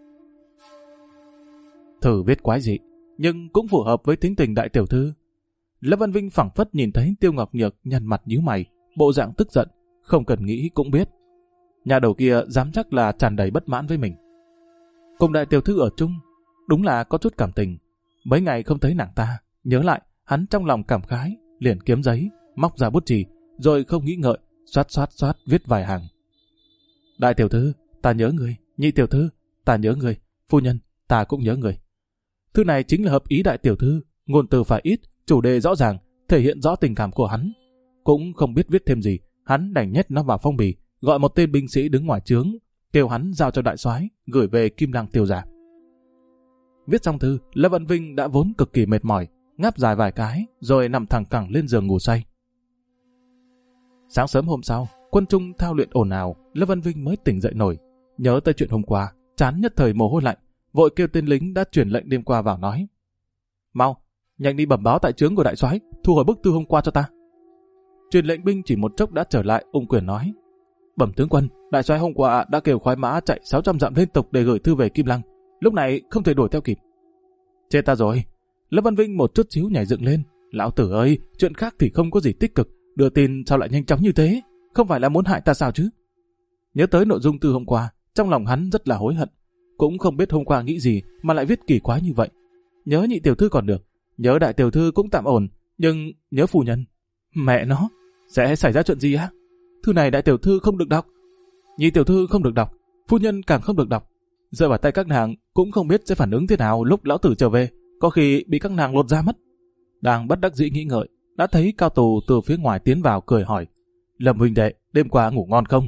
Thử viết quái dị, nhưng cũng phù hợp với tính tình đại tiểu thư. Lâm Văn Vinh phảng phất nhìn thấy Tiêu Ngọc Nhược nhăn mặt nhíu mày, bộ dạng tức giận, không cần nghĩ cũng biết. Nhà đầu kia dám chắc là tràn đầy bất mãn với mình. Cùng đại tiểu thư ở chung, đúng là có chút cảm tình. Mấy ngày không thấy nàng ta, nhớ lại, hắn trong lòng cảm khái, liền kiếm giấy, móc ra bút chì, rồi không nghĩ ngợi, xoát viết vài hàng. Đại tiểu thư, ta nhớ người. Nhị tiểu thư, ta nhớ người. Phu nhân, ta cũng nhớ người. Thư này chính là hợp ý đại tiểu thư, ngôn từ phải ít, chủ đề rõ ràng, thể hiện rõ tình cảm của hắn. Cũng không biết viết thêm gì, hắn đành nhét nó vào phong bì, gọi một tên binh sĩ đứng ngoài trướng, kêu hắn giao cho đại soái gửi về Kim Lăng tiêu giả. Viết xong thư, Lâm Văn Vinh đã vốn cực kỳ mệt mỏi, ngáp dài vài cái rồi nằm thẳng cẳng lên giường ngủ say. Sáng sớm hôm sau, quân trung thao luyện ồn ào, Lâm Văn Vinh mới tỉnh dậy nổi, nhớ tới chuyện hôm qua, trán nhất thời mồ hôi lạnh, vội kêu tên lính đã truyền lệnh đêm qua vào nói: "Mau, nhanh đi bẩm báo tại trướng của đại soái, thu hồi bức thư hôm qua cho ta." Truyền lệnh binh chỉ một chốc đã trở lại, ung quyền nói: "Bẩm tướng quân, đại soái hôm qua đã kêu khoái mã chạy 600 dặm liên tục để gửi thư về Kim Lăng, lúc này không thể đuổi theo kịp." "Chết ta rồi!" Lâm Văn Vinh một chút xíu nhảy dựng lên: "Lão tử ơi, chuyện khác thì không có gì tích cực, đưa tin sao lại nhanh chóng như thế? Không phải là muốn hại ta sao chứ?" Nhớ tới nội dung thư hôm qua, trong lòng hắn rất là hối hận, cũng không biết hôm qua nghĩ gì mà lại viết kỳ quái như vậy. Nhớ nhị tiểu thư còn được, nhớ đại tiểu thư cũng tạm ổn, nhưng nhớ phu nhân, mẹ nó, sẽ xảy ra chuyện gì á? Thư này đại tiểu thư không được đọc, nhị tiểu thư không được đọc, phu nhân càng không được đọc. Rơi vào tay các nàng cũng không biết sẽ phản ứng thế nào lúc lão tử trở về, có khi bị các nàng lột ra mất. Đang bất đắc dĩ nghĩ ngợi, đã thấy Cao Tù từ phía ngoài tiến vào cười hỏi: "Lâm huynh đệ, đêm qua ngủ ngon không?"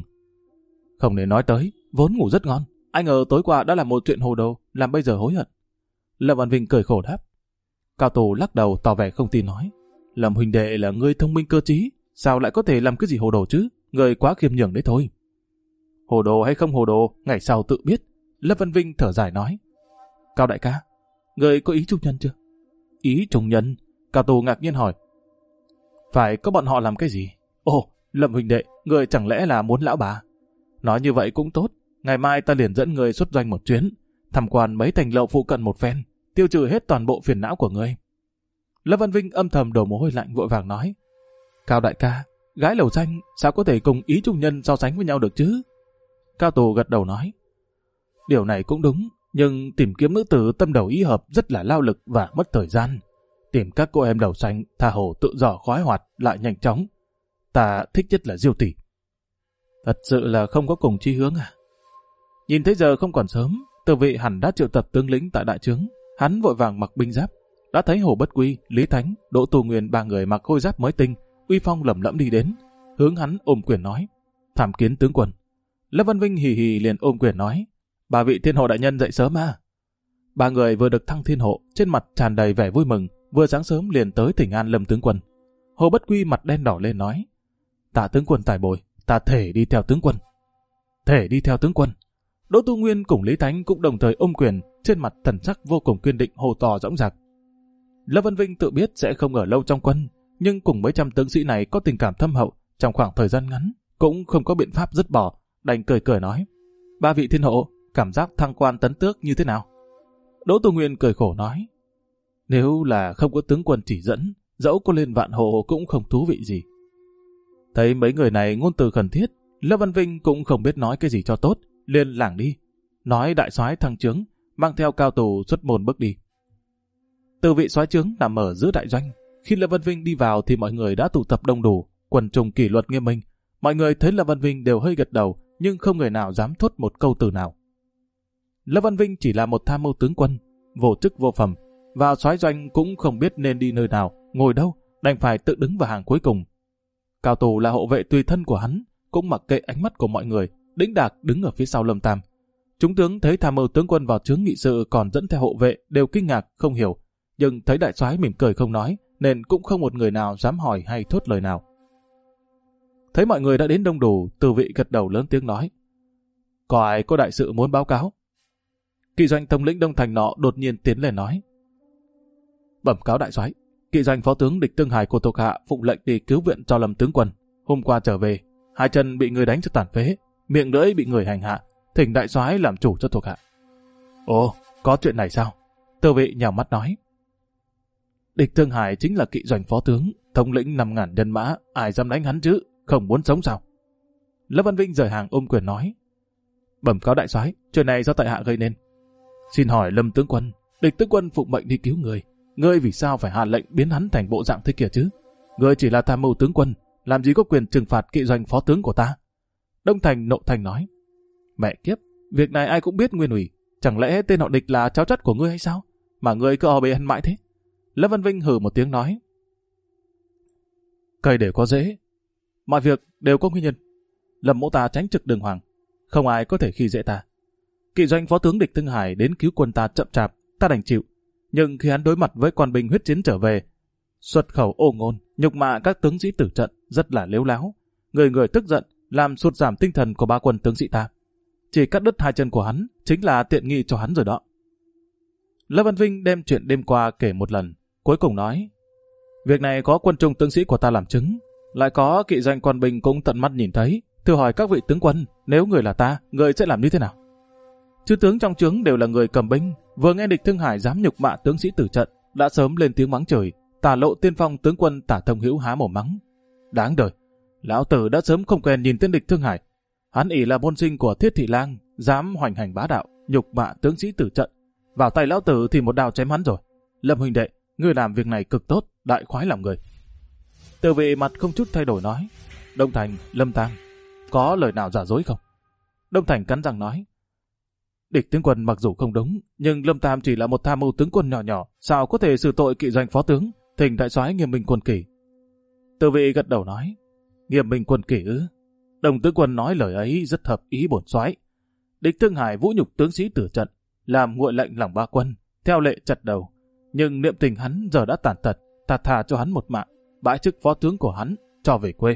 Không nên nói tới, vốn ngủ rất ngon, ai ngờ tối qua đã làm một chuyện hồ đồ, làm bây giờ hối hận. Lâm Văn Vinh cười khổ đáp. Cao Tù lắc đầu tỏ vẻ không tin nói: "Lâm huynh đệ là người thông minh cơ trí, sao lại có thể làm cái gì hồ đồ chứ? Người quá khiêm nhường đấy thôi." "Hồ đồ hay không hồ đồ, ngày sau tự biết." Lâm Văn Vinh thở dài nói: "Cao đại ca, người có ý trung nhân chưa?" "Ý trung nhân?" Cao Tù ngạc nhiên hỏi. "Phải có bọn họ làm cái gì?" "Ồ, Lâm huynh đệ, người chẳng lẽ là muốn lão bà?" "Nói như vậy cũng tốt, ngày mai ta liền dẫn người xuất doanh một chuyến, tham quan mấy thành lậu phụ cận một phen, tiêu trừ hết toàn bộ phiền não của người." Lâm Văn Vinh âm thầm đổ mồ hôi lạnh vội vàng nói: "Cao đại ca, gái lầu xanh sao có thể cùng ý trung nhân so sánh với nhau được chứ?" Cao Tù gật đầu nói: "Điều này cũng đúng, nhưng tìm kiếm nữ tử tâm đầu ý hợp rất là lao lực và mất thời gian. Tìm các cô em đầu xanh tha hồ tự do khoái hoạt lại nhanh chóng. Ta thích nhất là Diêu tỷ." "Thật sự là không có cùng chí hướng à?" Nhìn thấy giờ không còn sớm, Từ Vị hẳn đã triệu tập tướng lĩnh tại đại trướng, hắn vội vàng mặc binh giáp. Đã thấy Hồ Bất Quy, Lý Thánh, Đỗ Tu Nguyên ba người mặc khôi giáp mới tinh, uy phong lẫm lẫm đi đến, hướng hắn ôm quyền nói: "Tham kiến tướng quân." Lâm Văn Vinh hì hì liền ôm quyền nói: "Ba vị thiên hộ đại nhân dậy sớm à?" Ba người vừa được thăng thiên hộ, trên mặt tràn đầy vẻ vui mừng, vừa sáng sớm liền tới thỉnh an Lâm tướng quân. Hồ Bất Quy mặt đen đỏ lên nói: "Tạ tướng quân tài bồi, ta thể đi theo tướng quân." "Thể đi theo tướng quân." Đỗ Tu Nguyên cùng Lý Thánh cũng đồng thời ôm quyền, trên mặt thần sắc vô cùng kiên định hô to dõng dạc. Lâm Văn Vinh tự biết sẽ không ở lâu trong quân, nhưng cùng mấy trăm tướng sĩ này có tình cảm thâm hậu, trong khoảng thời gian ngắn cũng không có biện pháp dứt bỏ, đành cười cười nói: "Ba vị thiên hộ, cảm giác thăng quan tấn tước như thế nào?" Đỗ Tu Nguyên cười khổ nói: "Nếu là không có tướng quân chỉ dẫn, dẫu có lên vạn hộ cũng không thú vị gì." Thấy mấy người này ngôn từ khẩn thiết, Lâm Văn Vinh cũng không biết nói cái gì cho tốt, liền lảng đi, nói đại soái thăng trướng, mang theo Cao Tù xuất môn bước đi. Từ vị soái trướng nằm ở giữa đại doanh, khi Lâm Văn Vinh đi vào thì mọi người đã tụ tập đông đủ, quần trùng kỷ luật nghiêm minh. Mọi người thấy Lâm Văn Vinh đều hơi gật đầu, nhưng không người nào dám thốt một câu từ nào. Lâm Văn Vinh chỉ là một tham mưu tướng quân, vô chức vô phẩm, vào soái doanh cũng không biết nên đi nơi nào, ngồi đâu, đành phải tự đứng vào hàng cuối cùng. Cao Tù là hộ vệ tùy thân của hắn, cũng mặc kệ ánh mắt của mọi người, đĩnh đạc đứng ở phía sau Lâm Tam. Chúng tướng thấy tham mưu tướng quân vào trướng nghị sự còn dẫn theo hộ vệ đều kinh ngạc không hiểu, nhưng thấy đại soái mỉm cười không nói, nên cũng không một người nào dám hỏi hay thốt lời nào. Thấy mọi người đã đến đông đủ, Từ Vị gật đầu lớn tiếng nói: "Có ai có đại sự muốn báo cáo?" Kỵ doanh thống lĩnh Đông Thành nọ đột nhiên tiến lên nói: "Bẩm cáo đại soái, kỵ doanh phó tướng Địch Tương Hải của thuộc hạ phụng lệnh đi cứu viện cho Lâm tướng quân. Hôm qua trở về, hai chân bị người đánh cho tàn phế, miệng lưỡi bị người hành hạ, thỉnh đại soái làm chủ cho thuộc hạ." "Ồ, có chuyện này sao?" Từ Vị nhào mắt nói: "Địch Tương Hải chính là kỵ doanh phó tướng, thống lĩnh 5.000 nhân mã, ai dám đánh hắn chứ, không muốn sống sao?" Lâm Văn Vinh rời hàng ôm quyền nói: "Bẩm cáo đại soái, chuyện này do tại hạ gây nên. Xin hỏi Lâm tướng quân, Địch tướng quân phụng mệnh đi cứu người, ngươi vì sao phải hạ lệnh biến hắn thành bộ dạng thế kia chứ? Ngươi chỉ là tham mưu tướng quân, làm gì có quyền trừng phạt kỵ doanh phó tướng của ta?" Đông Thành nộ thành nói: "Mẹ kiếp, việc này ai cũng biết nguyên ủy, chẳng lẽ tên họ Địch là cháu chắt của ngươi hay sao? Mà ngươi cứ o bê hắn mãi thế?" Lâm Văn Vinh hừ một tiếng nói: "Cây đều có rễ, mọi việc đều có nguyên nhân. Lâm mỗ ta tránh trực đường hoàng, không ai có thể khi dễ ta. Kỵ doanh phó tướng Địch Thương Hải đến cứu quân ta chậm chạp, ta đành chịu. Nhưng khi hắn đối mặt với quan binh huyết chiến trở về, xuất khẩu ô ngôn, nhục mạ các tướng sĩ tử trận rất là lếu láo. Người người tức giận, làm sụt giảm tinh thần của ba quân tướng sĩ ta. Chỉ cắt đứt hai chân của hắn, chính là tiện nghi cho hắn rồi đó. Lâm Văn Vinh đem chuyện đêm qua kể một lần, cuối cùng nói: việc này có quân trung tướng sĩ của ta làm chứng, lại có kỵ doanh quan binh cũng tận mắt nhìn thấy. Thưa hỏi các vị tướng quân, nếu người là ta, người sẽ làm như thế nào? Chư tướng trong trướng đều là người cầm binh, vừa nghe Địch Thương Hải dám nhục mạ tướng sĩ tử trận, đã sớm lên tiếng mắng trời. Tả Lộ tiên phong tướng quân Tả Thông Hữu há mồm mắng: đáng đời, lão tử đã sớm không quen nhìn tên Địch Thương Hải. Hắn ỷ là môn sinh của Thiết Thị Lang, dám hoành hành bá đạo, nhục mạ tướng sĩ tử trận. Vào tay lão tử thì một đao chém hắn rồi. Lâm huynh đệ, ngươi làm việc này cực tốt, đại khoái lòng người. Từ vị mặt không chút thay đổi nói: Đông Thành, Lâm Tam, có lời nào giả dối không? Đông Thành cắn răng nói: Địch tướng quân mặc dù không đúng, nhưng Lâm Tam chỉ là một tham mưu tướng quân nhỏ nhỏ, sao có thể xử tội kỵ doanh phó tướng? Thỉnh đại soái nghiêm minh quân kỷ. Từ vị gật đầu nói: nghiêm minh quân kỷ ư? Đồng tướng quân nói lời ấy rất hợp ý bổn soái. Địch Thương Hải vũ nhục tướng sĩ tử trận, làm nguội lạnh lòng ba quân, theo lệ chặt đầu. Nhưng niệm tình hắn giờ đã tàn tật, ta thà cho hắn một mạng, bãi chức phó tướng của hắn, cho về quê.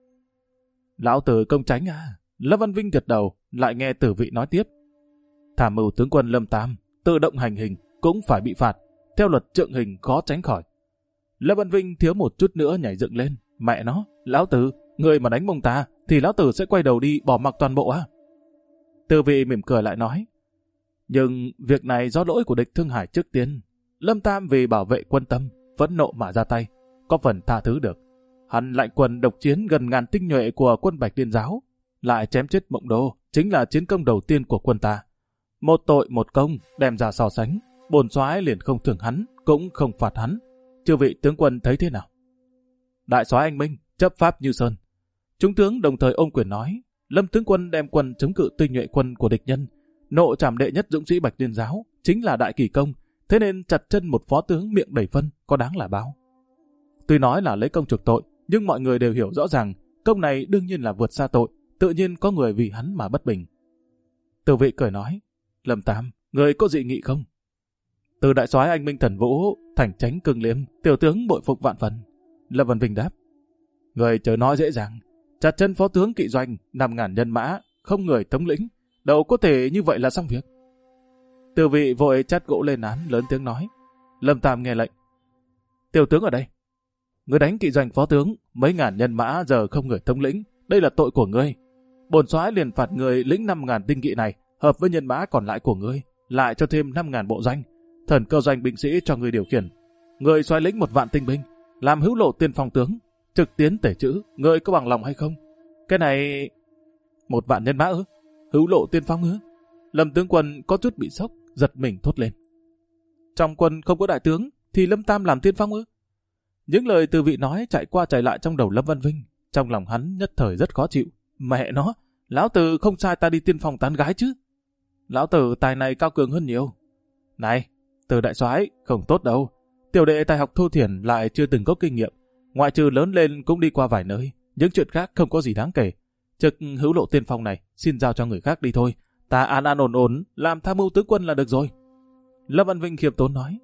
Lão tử công tránh à? Lâm Văn Vinh gật đầu, lại nghe Tử Vị nói tiếp: tham mưu tướng quân Lâm Tam tự động hành hình cũng phải bị phạt, theo luật trượng hình khó tránh khỏi. Lâm Văn Vinh thiếu một chút nữa nhảy dựng lên: mẹ nó, lão tử, người mà đánh mông ta thì lão tử sẽ quay đầu đi bỏ mặc toàn bộ à? Tử Vị mỉm cười lại nói: nhưng việc này do lỗi của Địch Thương Hải trước tiên. Lâm Tam vì bảo vệ quân tâm, phẫn nộ mà ra tay, có phần tha thứ được. Hắn lạnh quân độc chiến gần ngàn tinh nhuệ của quân Bạch Liên Giáo, lại chém chết Mộng Đô, chính là chiến công đầu tiên của quân ta. Một tội một công đem ra so sánh, bổn soái liền không thưởng hắn, cũng không phạt hắn. Chư vị tướng quân thấy thế nào? Đại soái anh minh, chấp pháp như sơn. Chúng tướng đồng thời ôm quyền nói: Lâm tướng quân đem quân chống cự tinh nhuệ quân của địch nhân, nộ trảm đệ nhất dũng sĩ Bạch Liên Giáo, chính là đại kỳ công, thế nên chặt chân một phó tướng miệng đầy phân có đáng là báo. Tuy nói là lấy công chuộc tội, nhưng mọi người đều hiểu rõ ràng công này đương nhiên là vượt xa tội, tự nhiên có người vì hắn mà bất bình. Từ Vị cười nói: Lâm Tam, người có dị nghị không? Từ đại soái anh minh thần vũ, thành chánh cương liêm, tiểu tướng bội phục vạn phần. Lâm Văn Vinh đáp: người chớ nói dễ dàng, chặt chân phó tướng kỵ doanh 5.000 nhân mã, không người thống lĩnh, đâu có thể như vậy là xong việc. Từ Vị vội chát gỗ lên án, lớn tiếng nói: Lâm Tam nghe lệnh. Tiểu tướng ở đây, ngươi đánh kỵ doanh phó tướng, mấy ngàn nhân mã giờ không người thống lĩnh, đây là tội của ngươi. Bổn soái liền phạt người lĩnh 5.000 tinh kỵ này, hợp với nhân mã còn lại của ngươi, lại cho thêm 5.000 bộ danh, thần cơ doanh binh sĩ cho ngươi điều khiển. Ngươi soái lĩnh 1 vạn tinh binh, làm hữu lộ tiên phong tướng, trực tiến tể chữ, ngươi có bằng lòng hay không? Cái này 1 vạn nhân mã ư? Hữu lộ tiên phong ư? Lâm tướng quân có chút bị sốc, giật mình thốt lên: trong quân không có đại tướng thì Lâm Tam làm tiên phong ư? Những lời Từ Vị nói chạy qua chạy lại trong đầu Lâm Văn Vinh, trong lòng hắn nhất thời rất khó chịu. Mẹ nó, lão tử không sai ta đi tiên phong tán gái chứ? Lão tử tài này cao cường hơn nhiều. Này, Từ đại soái không tốt đâu. Tiểu đệ tài học thô thiển lại chưa từng có kinh nghiệm, ngoại trừ lớn lên cũng đi qua vài nơi, những chuyện khác không có gì đáng kể. Trực hữu lộ tiên phong này xin giao cho người khác đi thôi, ta an an ổn ổn làm tham mưu tướng quân là được rồi. Lâm Văn Vinh khiêm tốn nói.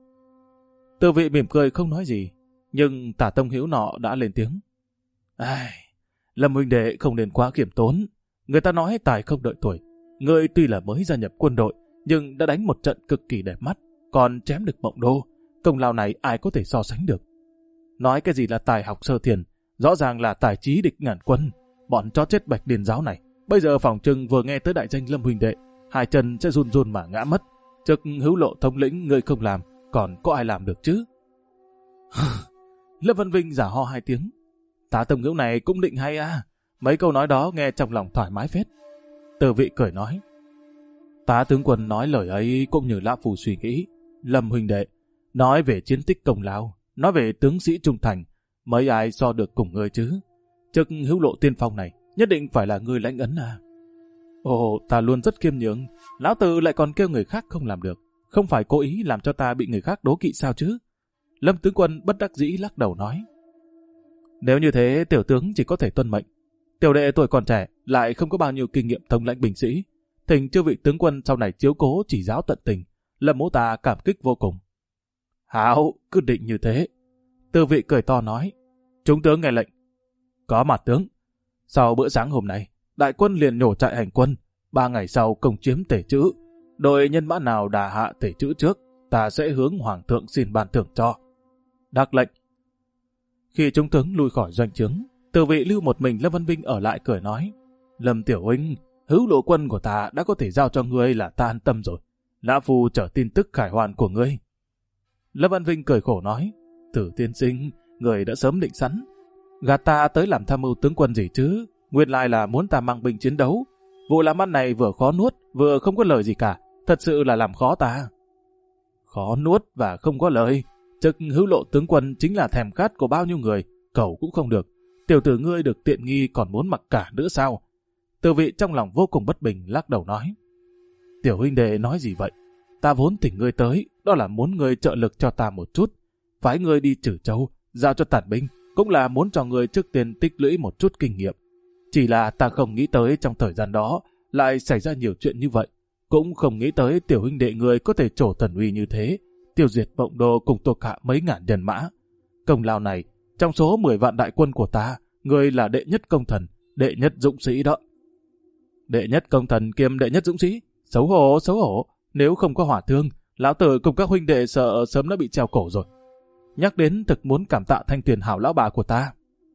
Từ Vị mỉm cười không nói gì, nhưng Tả Tông Hữu nọ đã lên tiếng: ai, Lâm huynh đệ không nên quá khiêm tốn. Người ta nói tài không đợi tuổi. Ngươi tuy là mới gia nhập quân đội, nhưng đã đánh một trận cực kỳ đẹp mắt, còn chém được Mộng Đô. Công lao này ai có thể so sánh được. Nói cái gì là tài học sơ thiền, rõ ràng là tài trí địch ngàn quân. Bọn chó chết Bạch Liên Giáo này, bây giờ phòng trừng vừa nghe tới đại danh Lâm huynh đệ, hai chân sẽ run run mà ngã mất. Trực hữu lộ thống lĩnh ngươi không làm, còn có ai làm được chứ? Lâm Văn Vinh giả ho 2 tiếng. Tá Tông Hữu này cũng định hay à? Mấy câu nói đó nghe trong lòng thoải mái phết. Từ Vị cười nói: Tá tướng quân nói lời ấy cũng như lão phu suy nghĩ. Lâm huynh đệ, nói về chiến tích công lao, nói về tướng sĩ trung thành, mấy ai so được cùng ngươi chứ? Trực hữu lộ tiên phong này nhất định phải là ngươi lãnh ấn à? Ồ, ta luôn rất khiêm nhường, lão tử lại còn kêu người khác không làm được, không phải cố ý làm cho ta bị người khác đố kỵ sao chứ? Lâm tướng quân bất đắc dĩ lắc đầu nói: nếu như thế tiểu tướng chỉ có thể tuân mệnh. Tiểu đệ tuổi còn trẻ, lại không có bao nhiêu kinh nghiệm thống lãnh binh sĩ. Thỉnh chư vị tướng quân sau này chiếu cố chỉ giáo tận tình. Lâm mỗ ta cảm kích vô cùng. Hảo, cứ định như thế. Từ vị cười to nói, chúng tướng nghe lệnh. Có mặt tướng. Sau bữa sáng hôm nay, đại quân liền nhổ trại hành quân. 3 ngày sau công chiếm Tể Chữ. Đội nhân mã nào đà hạ Tể Chữ trước, ta sẽ hướng hoàng thượng xin ban thưởng cho. Đắc lệnh. Khi chúng tướng lui khỏi doanh trướng, Từ vị lưu một mình Lâm Văn Vinh ở lại cười nói, Lâm tiểu huynh, hữu lộ quân của ta đã có thể giao cho ngươi là ta an tâm rồi. Lã phu chờ tin tức khải hoàn của ngươi. Lâm Văn Vinh cười khổ nói, Tử tiên sinh, người đã sớm định sẵn. Gạt ta tới làm tham mưu tướng quân gì chứ, nguyên lai là muốn ta mang binh chiến đấu. Vụ làm ăn này vừa khó nuốt, vừa không có lời gì cả, thật sự là làm khó ta. Khó nuốt và không có lời, chức hữu lộ tướng quân chính là thèm khát của bao nhiêu người, cầu cũng không được. Tiểu tử ngươi được tiện nghi còn muốn mặc cả nữa sao? Từ vị trong lòng vô cùng bất bình lắc đầu nói, tiểu huynh đệ nói gì vậy? Ta vốn thỉnh ngươi tới, đó là muốn ngươi trợ lực cho ta một chút. Phái ngươi đi Trử Châu, giao cho tản binh, cũng là muốn cho ngươi trước tiên tích lũy một chút kinh nghiệm. Chỉ là ta không nghĩ tới trong thời gian đó lại xảy ra nhiều chuyện như vậy. Cũng không nghĩ tới tiểu huynh đệ người có thể trổ thần uy như thế, tiêu diệt Vọng Đô cùng thuộc hạ mấy ngàn nhân mã. Công lao này, trong số 10 vạn đại quân của ta, người là đệ nhất công thần, đệ nhất dũng sĩ đó. Đệ nhất công thần kiêm đệ nhất dũng sĩ? Xấu hổ, xấu hổ. Nếu không có hỏa thương, lão tử cùng các huynh đệ sợ sớm đã bị treo cổ rồi. Nhắc đến thực muốn cảm tạ thanh tuyền hảo lão bà của ta.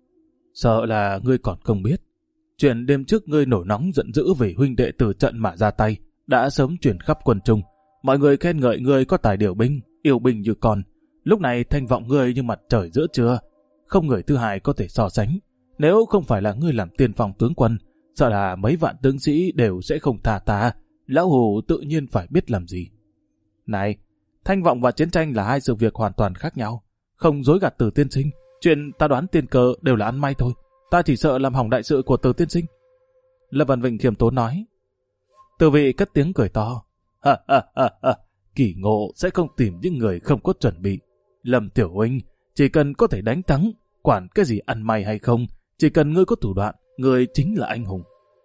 Sợ là ngươi còn không biết. Chuyện đêm trước ngươi nổi nóng giận dữ vì huynh đệ từ trận mà ra tay, đã sớm truyền khắp quân trung. Mọi người khen ngợi ngươi có tài điều binh, yêu binh như con. Lúc này thanh vọng ngươi như mặt trời giữa trưa. Không người thứ hai có thể so sánh. Nếu không phải là ngươi làm tiên phong tướng quân, sợ là mấy vạn tướng sĩ đều sẽ không tha ta. Lão Hù tự nhiên phải biết làm gì. Này, thanh vọng và chiến tranh là hai sự việc hoàn toàn khác nhau. Không dối gạt Từ tiên sinh, chuyện ta đoán tiên cờ đều là ăn may thôi. Ta chỉ sợ làm hỏng đại sự của Từ tiên sinh. Lâm Văn Vinh khiêm tốn nói. Từ vị cất tiếng cười to. Ha ha ha ha, kỳ ngộ sẽ không tìm những người không có chuẩn bị. Lâm tiểu huynh, chỉ cần có thể đánh thắng, quản cái gì ăn may hay không, chỉ cần ngươi có thủ đoạn, ngươi chính là anh hùng.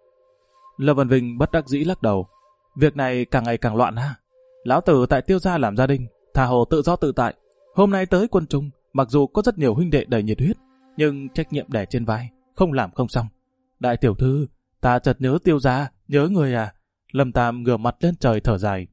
Lâm Văn Vinh bất đắc dĩ lắc đầu. Việc này càng ngày càng loạn ha. Lão tử tại Tiêu gia làm gia đình, tha hồ tự do tự tại. Hôm nay tới quân trung, mặc dù có rất nhiều huynh đệ đầy nhiệt huyết, nhưng trách nhiệm đè trên vai, không làm không xong. Đại tiểu thư, ta chợt nhớ Tiêu gia, nhớ người à. Lâm Tam ngửa mặt lên trời thở dài.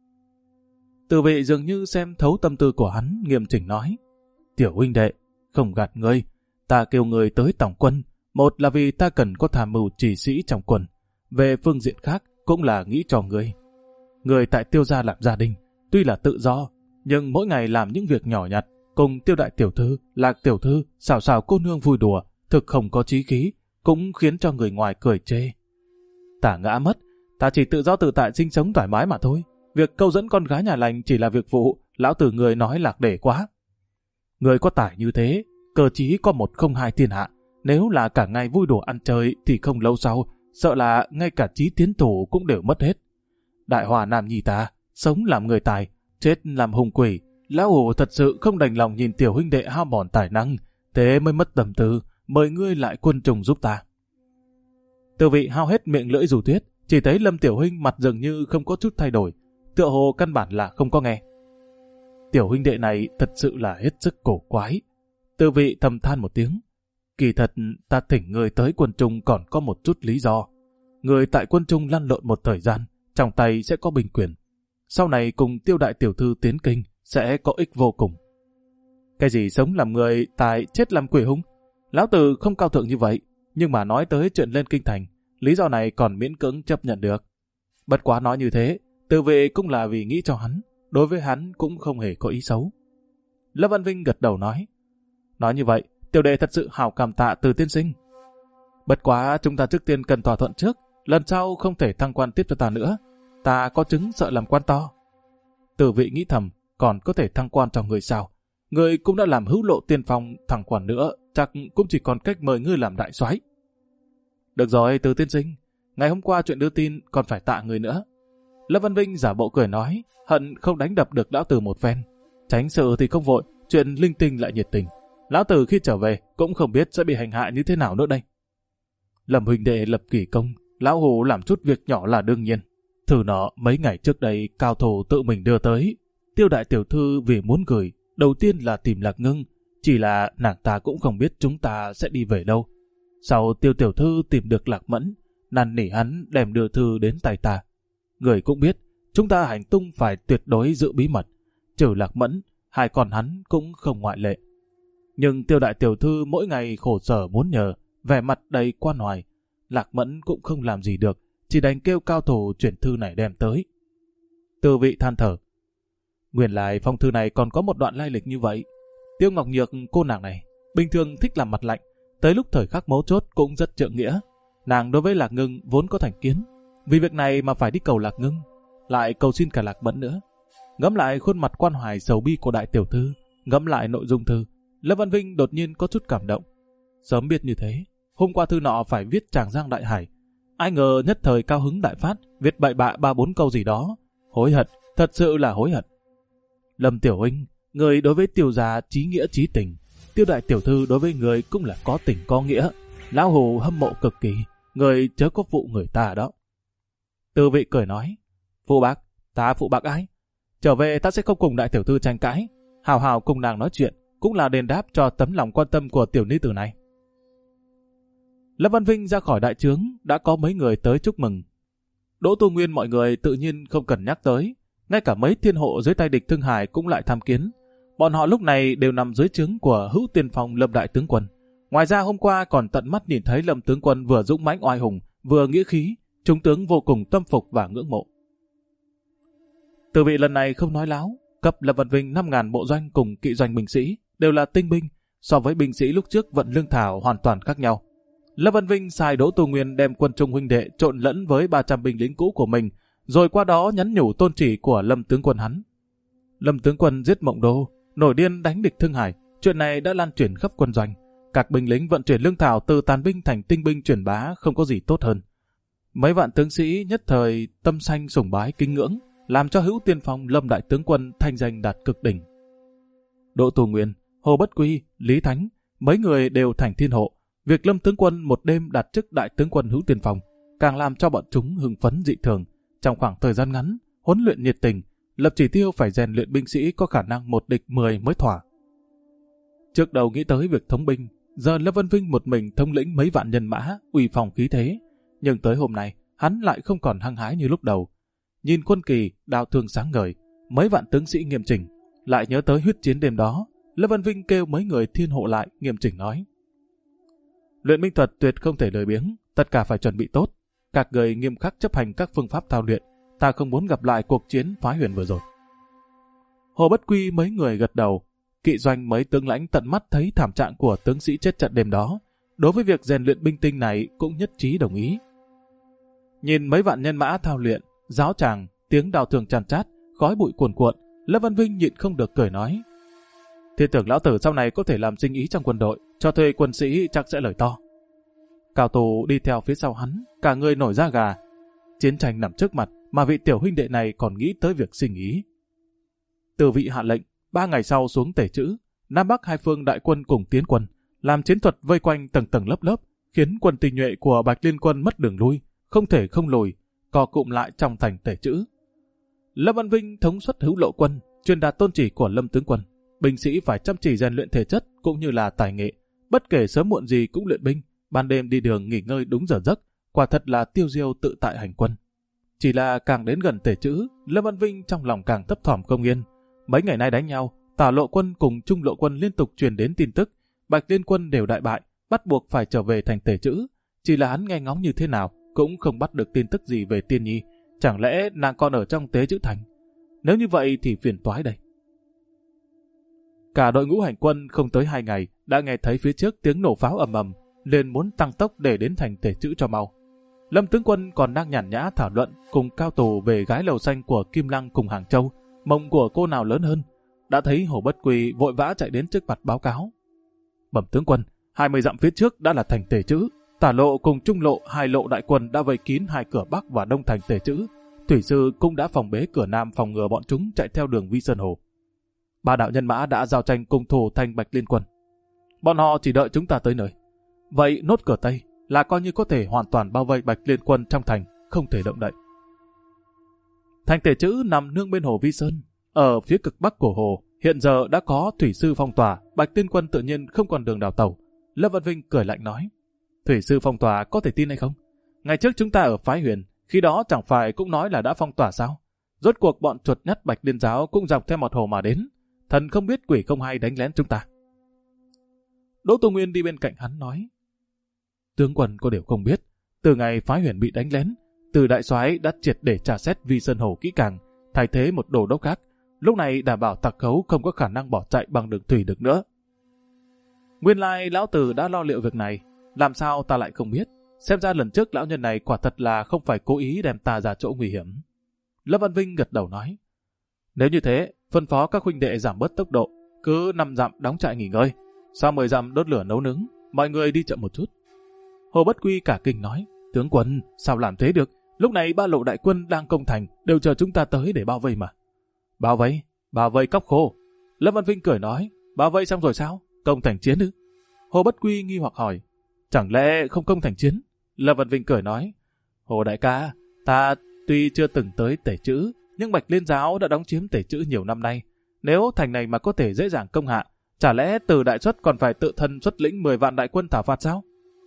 Từ vị dường như xem thấu tâm tư của hắn, nghiêm chỉnh nói. Tiểu huynh đệ, không gạt ngươi, ta kêu người tới tổng quân, một là vì ta cần có tham mưu chỉ sĩ trong quân. Về phương diện khác, cũng là nghĩ cho ngươi. Người tại Tiêu gia làm gia đình, tuy là tự do, nhưng mỗi ngày làm những việc nhỏ nhặt, cùng Tiêu đại tiểu thư, Lạc tiểu thư, xào xào cô nương vui đùa, thực không có chí khí, cũng khiến cho người ngoài cười chê. Ta ngã mất, ta chỉ tự do tự tại sinh sống thoải mái mà thôi. Việc câu dẫn con gái nhà lành chỉ là việc phụ, lão tử người nói lạc để quá. Người có tài như thế, cờ chí có 102 thiên hạ, nếu là cả ngày vui đùa ăn chơi thì không lâu sau, sợ là ngay cả chí tiến thủ cũng đều mất hết. Đại hòa nam nhi ta, sống làm người tài, chết làm hùng quỷ. Lão Hù thật sự không đành lòng nhìn tiểu huynh đệ hao mòn tài năng, thế mới mất tâm tư, mời ngươi lại quân trùng giúp ta. Từ vị hao hết miệng lưỡi dù tuyết, chỉ thấy Lâm tiểu huynh mặt dường như không có chút thay đổi, tựa hồ căn bản là không có nghe. Tiểu huynh đệ này thật sự là hết sức cổ quái. Từ vị thầm than một tiếng. Kỳ thật ta thỉnh người tới quân trung còn có một chút lý do. Người tại quân trung lăn lộn một thời gian, trong tay sẽ có binh quyền. Sau này cùng Tiêu đại tiểu thư tiến kinh sẽ có ích vô cùng. Cái gì sống làm người, tài chết làm quỷ hung? Lão tử không cao thượng như vậy, nhưng mà nói tới chuyện lên kinh thành, lý do này còn miễn cưỡng chấp nhận được. Bất quá nói như thế, Từ vị cũng là vì nghĩ cho hắn, đối với hắn cũng không hề có ý xấu. Lâm Văn Vinh gật đầu nói. Nói như vậy, tiểu đệ thật sự hào cảm tạ Từ tiên sinh. Bất quá chúng ta trước tiên cần thỏa thuận trước, lần sau không thể thăng quan tiếp cho ta nữa. Ta có chứng sợ làm quan to. Từ vị nghĩ thầm, còn có thể thăng quan cho người sao? Người cũng đã làm hữu lộ tiên phong, thăng quan nữa, chắc cũng chỉ còn cách mời ngươi làm đại soái. Được rồi, Từ tiên sinh, ngày hôm qua chuyện đưa tin còn phải tạ người nữa. Lâm Văn Vinh giả bộ cười nói, hận không đánh đập được lão tử một phen. Tránh sự thì không vội, chuyện linh tinh lại nhiệt tình. Lão tử khi trở về cũng không biết sẽ bị hành hạ như thế nào nữa đây. Lâm huynh đệ lập kỳ công, lão Hồ làm chút việc nhỏ là đương nhiên. Thử nọ mấy ngày trước đây cao thủ tự mình đưa tới. Tiêu đại tiểu thư vì muốn gửi, đầu tiên là tìm Lạc Ngưng, chỉ là nàng ta cũng không biết chúng ta sẽ đi về đâu. Sau Tiêu tiểu thư tìm được Lạc Mẫn, năn nỉ hắn đem đưa thư đến tay ta. Người cũng biết, chúng ta hành tung phải tuyệt đối giữ bí mật, trừ Lạc Mẫn, hai con hắn cũng không ngoại lệ. Nhưng Tiêu đại tiểu thư mỗi ngày khổ sở muốn nhờ, vẻ mặt đầy quan hoài. Lạc Mẫn cũng không làm gì được, chỉ đành kêu cao thủ chuyển thư này đem tới. Tư vị than thở. Nguyên lại phong thư này còn có một đoạn lai lịch như vậy. Tiêu Ngọc Nhược cô nàng này, bình thường thích làm mặt lạnh, tới lúc thời khắc mấu chốt cũng rất trượng nghĩa. Nàng đối với Lạc Ngưng vốn có thành kiến, vì việc này mà phải đi cầu Lạc Ngưng, lại cầu xin cả Lạc Mẫn nữa. Ngẫm lại khuôn mặt quan hoài sầu bi của đại tiểu thư, ngẫm lại nội dung thư, Lâm Văn Vinh đột nhiên có chút cảm động. Sớm biết như thế, hôm qua thư nọ phải viết Tràng Giang Đại Hải. Ai ngờ nhất thời cao hứng đại phát, viết bậy bạ 3-4 câu gì đó. Hối hận, thật sự là hối hận. Lâm tiểu huynh, người đối với Tiêu gia chí nghĩa chí tình, Tiêu đại tiểu thư đối với người cũng là có tình có nghĩa. Lão Hồ hâm mộ cực kỳ, người chớ có phụ người ta đó. Tư vị cười nói, phụ bạc, ta phụ bạc ái. Trở về ta sẽ không cùng đại tiểu thư tranh cãi, hào hào cùng nàng nói chuyện, cũng là đền đáp cho tấm lòng quan tâm của tiểu ni tử này. Lâm Văn Vinh ra khỏi đại trướng, đã có mấy người tới chúc mừng. Đỗ Tu Nguyên mọi người tự nhiên không cần nhắc tới, ngay cả mấy thiên hộ dưới tay địch Thương Hải cũng lại tham kiến. Bọn họ lúc này đều nằm dưới trướng của Hữu Tiên Phong Lâm đại tướng quân. Ngoài ra hôm qua còn tận mắt nhìn thấy Lâm tướng quân vừa dũng mãnh oai hùng, vừa nghĩa khí, chúng tướng vô cùng tâm phục và ngưỡng mộ. Từ vị lần này không nói láo, cấp Lâm Văn Vinh 5.000 bộ doanh cùng kỵ doanh binh sĩ, đều là tinh binh, so với binh sĩ lúc trước vận lương thảo hoàn toàn khác nhau. Lâm Văn Vinh sai Đỗ Tu Nguyên đem quân trung huynh đệ trộn lẫn với 300 binh lính cũ của mình, rồi qua đó nhắn nhủ tôn chỉ của Lâm tướng quân hắn. Lâm tướng quân giết Mộng Đô, nổi điên đánh địch Thương Hải, chuyện này đã lan truyền khắp quân doanh. Các binh lính vận chuyển lương thảo từ tàn binh thành tinh binh truyền bá không có gì tốt hơn. Mấy vạn tướng sĩ nhất thời tâm sanh sùng bái kính ngưỡng, làm cho Hữu Tiên Phong Lâm đại tướng quân thanh danh đạt cực đỉnh. Đỗ Tu Nguyên, Hồ Bất Quy, Lý Thánh, mấy người đều thành thiên hộ. Việc Lâm tướng quân một đêm đạt chức đại tướng quân Hữu Tiên Phong càng làm cho bọn chúng hưng phấn dị thường. Trong khoảng thời gian ngắn, huấn luyện nhiệt tình, lập chỉ tiêu phải rèn luyện binh sĩ có khả năng một địch 10 mới thỏa. Trước đầu nghĩ tới việc thống binh, giờ Lâm Văn Vinh một mình thống lĩnh mấy vạn nhân mã, uy phong khí thế. Nhưng tới hôm nay, hắn lại không còn hăng hái như lúc đầu. Nhìn quân kỳ, đao thương sáng ngời, mấy vạn tướng sĩ nghiêm chỉnh, lại nhớ tới huyết chiến đêm đó, Lâm Văn Vinh kêu mấy người thiên hộ lại nghiêm chỉnh nói: luyện binh thuật tuyệt không thể lười biếng, tất cả phải chuẩn bị tốt. Các người nghiêm khắc chấp hành các phương pháp thao luyện, ta không muốn gặp lại cuộc chiến phái huyền vừa rồi. Hồ Bất Quy mấy người gật đầu. Kỵ doanh mấy tướng lãnh tận mắt thấy thảm trạng của tướng sĩ chết trận đêm đó, đối với việc rèn luyện binh tinh này cũng nhất trí đồng ý. Nhìn mấy vạn nhân mã thao luyện, giáo tràng, tiếng đao thương tràn trát, khói bụi cuồn cuộn, Lâm Văn Vinh nhịn không được cười nói: thiên tưởng lão tử sau này có thể làm sinh ý trong quân đội, cho thuê quân sĩ chắc sẽ lời to. Cao Tù đi theo phía sau hắn, cả người nổi da gà. Chiến tranh nằm trước mặt mà vị tiểu huynh đệ này còn nghĩ tới việc sinh ý. Từ vị hạ lệnh 3 ngày sau xuống Tể Chữ, Nam Bắc hai phương đại quân cùng tiến quân, làm chiến thuật vây quanh tầng tầng lớp lớp, khiến quân tinh nhuệ của Bạch Liên quân mất đường lui, không thể không lùi, co cụm lại trong thành Tể Chữ. Lâm Văn Vinh thống suất Hữu Lộ quân, truyền đạt tôn chỉ của Lâm tướng quân, binh sĩ phải chăm chỉ rèn luyện thể chất cũng như là tài nghệ, bất kể sớm muộn gì cũng luyện binh, ban đêm đi đường nghỉ ngơi đúng giờ giấc, quả thật là tiêu diêu tự tại hành quân. Chỉ là càng đến gần Tể Chữ, Lâm Văn Vinh trong lòng càng thấp thỏm không yên. Mấy ngày nay đánh nhau, Tả Lộ quân cùng Trung Lộ quân liên tục truyền đến tin tức, Bạch Liên quân đều đại bại, bắt buộc phải trở về thành Tể Chữ. Chỉ là hắn nghe ngóng như thế nào cũng không bắt được tin tức gì về Tiên Nhi, chẳng lẽ nàng còn ở trong Tế Chữ thành? Nếu như vậy thì phiền toái đây. Cả đội ngũ hành quân không tới 2 ngày đã nghe thấy phía trước tiếng nổ pháo ầm ầm, liền muốn tăng tốc để đến thành Tể Chữ cho mau. Lâm tướng quân còn đang nhàn nhã thảo luận cùng Cao Tù về gái lầu xanh của Kim Lăng cùng Hàng Châu, mộng của cô nào lớn hơn, đã thấy Hồ Bất Quy vội vã chạy đến trước mặt báo cáo: bẩm tướng quân, 20 dặm phía trước đã là thành Tể Chữ, Tả Lộ cùng Trung Lộ hai lộ đại quân đã vây kín hai cửa bắc và đông thành Tể Chữ, thủy sư cũng đã phòng bế cửa nam phòng ngừa bọn chúng chạy theo đường Vi Sơn Hồ. 3 đạo nhân mã đã giao tranh cùng thủ thành Bạch Liên quân, bọn họ chỉ đợi chúng ta tới nơi. Vậy nốt cửa tây, là coi như có thể hoàn toàn bao vây Bạch Liên quân trong thành, không thể động đậy. Thành Tể Chữ nằm nương bên hồ Vi Sơn, ở phía cực bắc của hồ, hiện giờ đã có thủy sư phong tỏa, Bạch Liên quân tự nhiên không còn đường đào tẩu. Lâm Văn Vinh cười lạnh nói, thủy sư phong tỏa có thể tin hay không? Ngày trước chúng ta ở phái Huyền, khi đó chẳng phải cũng nói là đã phong tỏa sao? Rốt cuộc bọn chuột nhắt Bạch Liên giáo cũng dọc theo một hồ mà đến, thần không biết quỷ không hay đánh lén chúng ta. Đỗ Tu Nguyên đi bên cạnh hắn nói, tướng quân có điều không biết, từ ngày phái Huyền bị đánh lén, Từ đại soái đã triệt để tra xét Vi Sơn Hồ kỹ càng, thay thế một đồ đốc khác, lúc này đảm bảo tặc khấu không có khả năng bỏ chạy bằng đường thủy được nữa. Nguyên lai lão Từ đã lo liệu việc này, làm sao ta lại không biết? Xem ra lần trước lão nhân này quả thật là không phải cố ý đem ta ra chỗ nguy hiểm. Lâm Văn Vinh gật đầu nói, nếu như thế, phân phó các huynh đệ giảm bớt tốc độ, cứ 5 dặm đóng trại nghỉ ngơi, sau 10 dặm đốt lửa nấu nướng, mọi người đi chậm một chút. Hồ Bất Quy cả kinh nói, tướng quân, sao làm thế được? Lúc này ba lộ đại quân đang công thành, đều chờ chúng ta tới để bao vây mà. Bao vây cóc khô. Lâm Văn Vinh cười nói, bao vây xong rồi sao? Công thành chiến ư? Hồ Bất Quy nghi hoặc hỏi, chẳng lẽ không công thành chiến? Lâm Văn Vinh cười nói, Hồ đại ca, ta tuy chưa từng tới Tể Chữ, nhưng Bạch Liên giáo đã đóng chiếm Tể Chữ nhiều năm nay. Nếu thành này mà có thể dễ dàng công hạ, chả lẽ Từ đại xuất còn phải tự thân xuất lĩnh 10 vạn đại quân thảo phạt sao?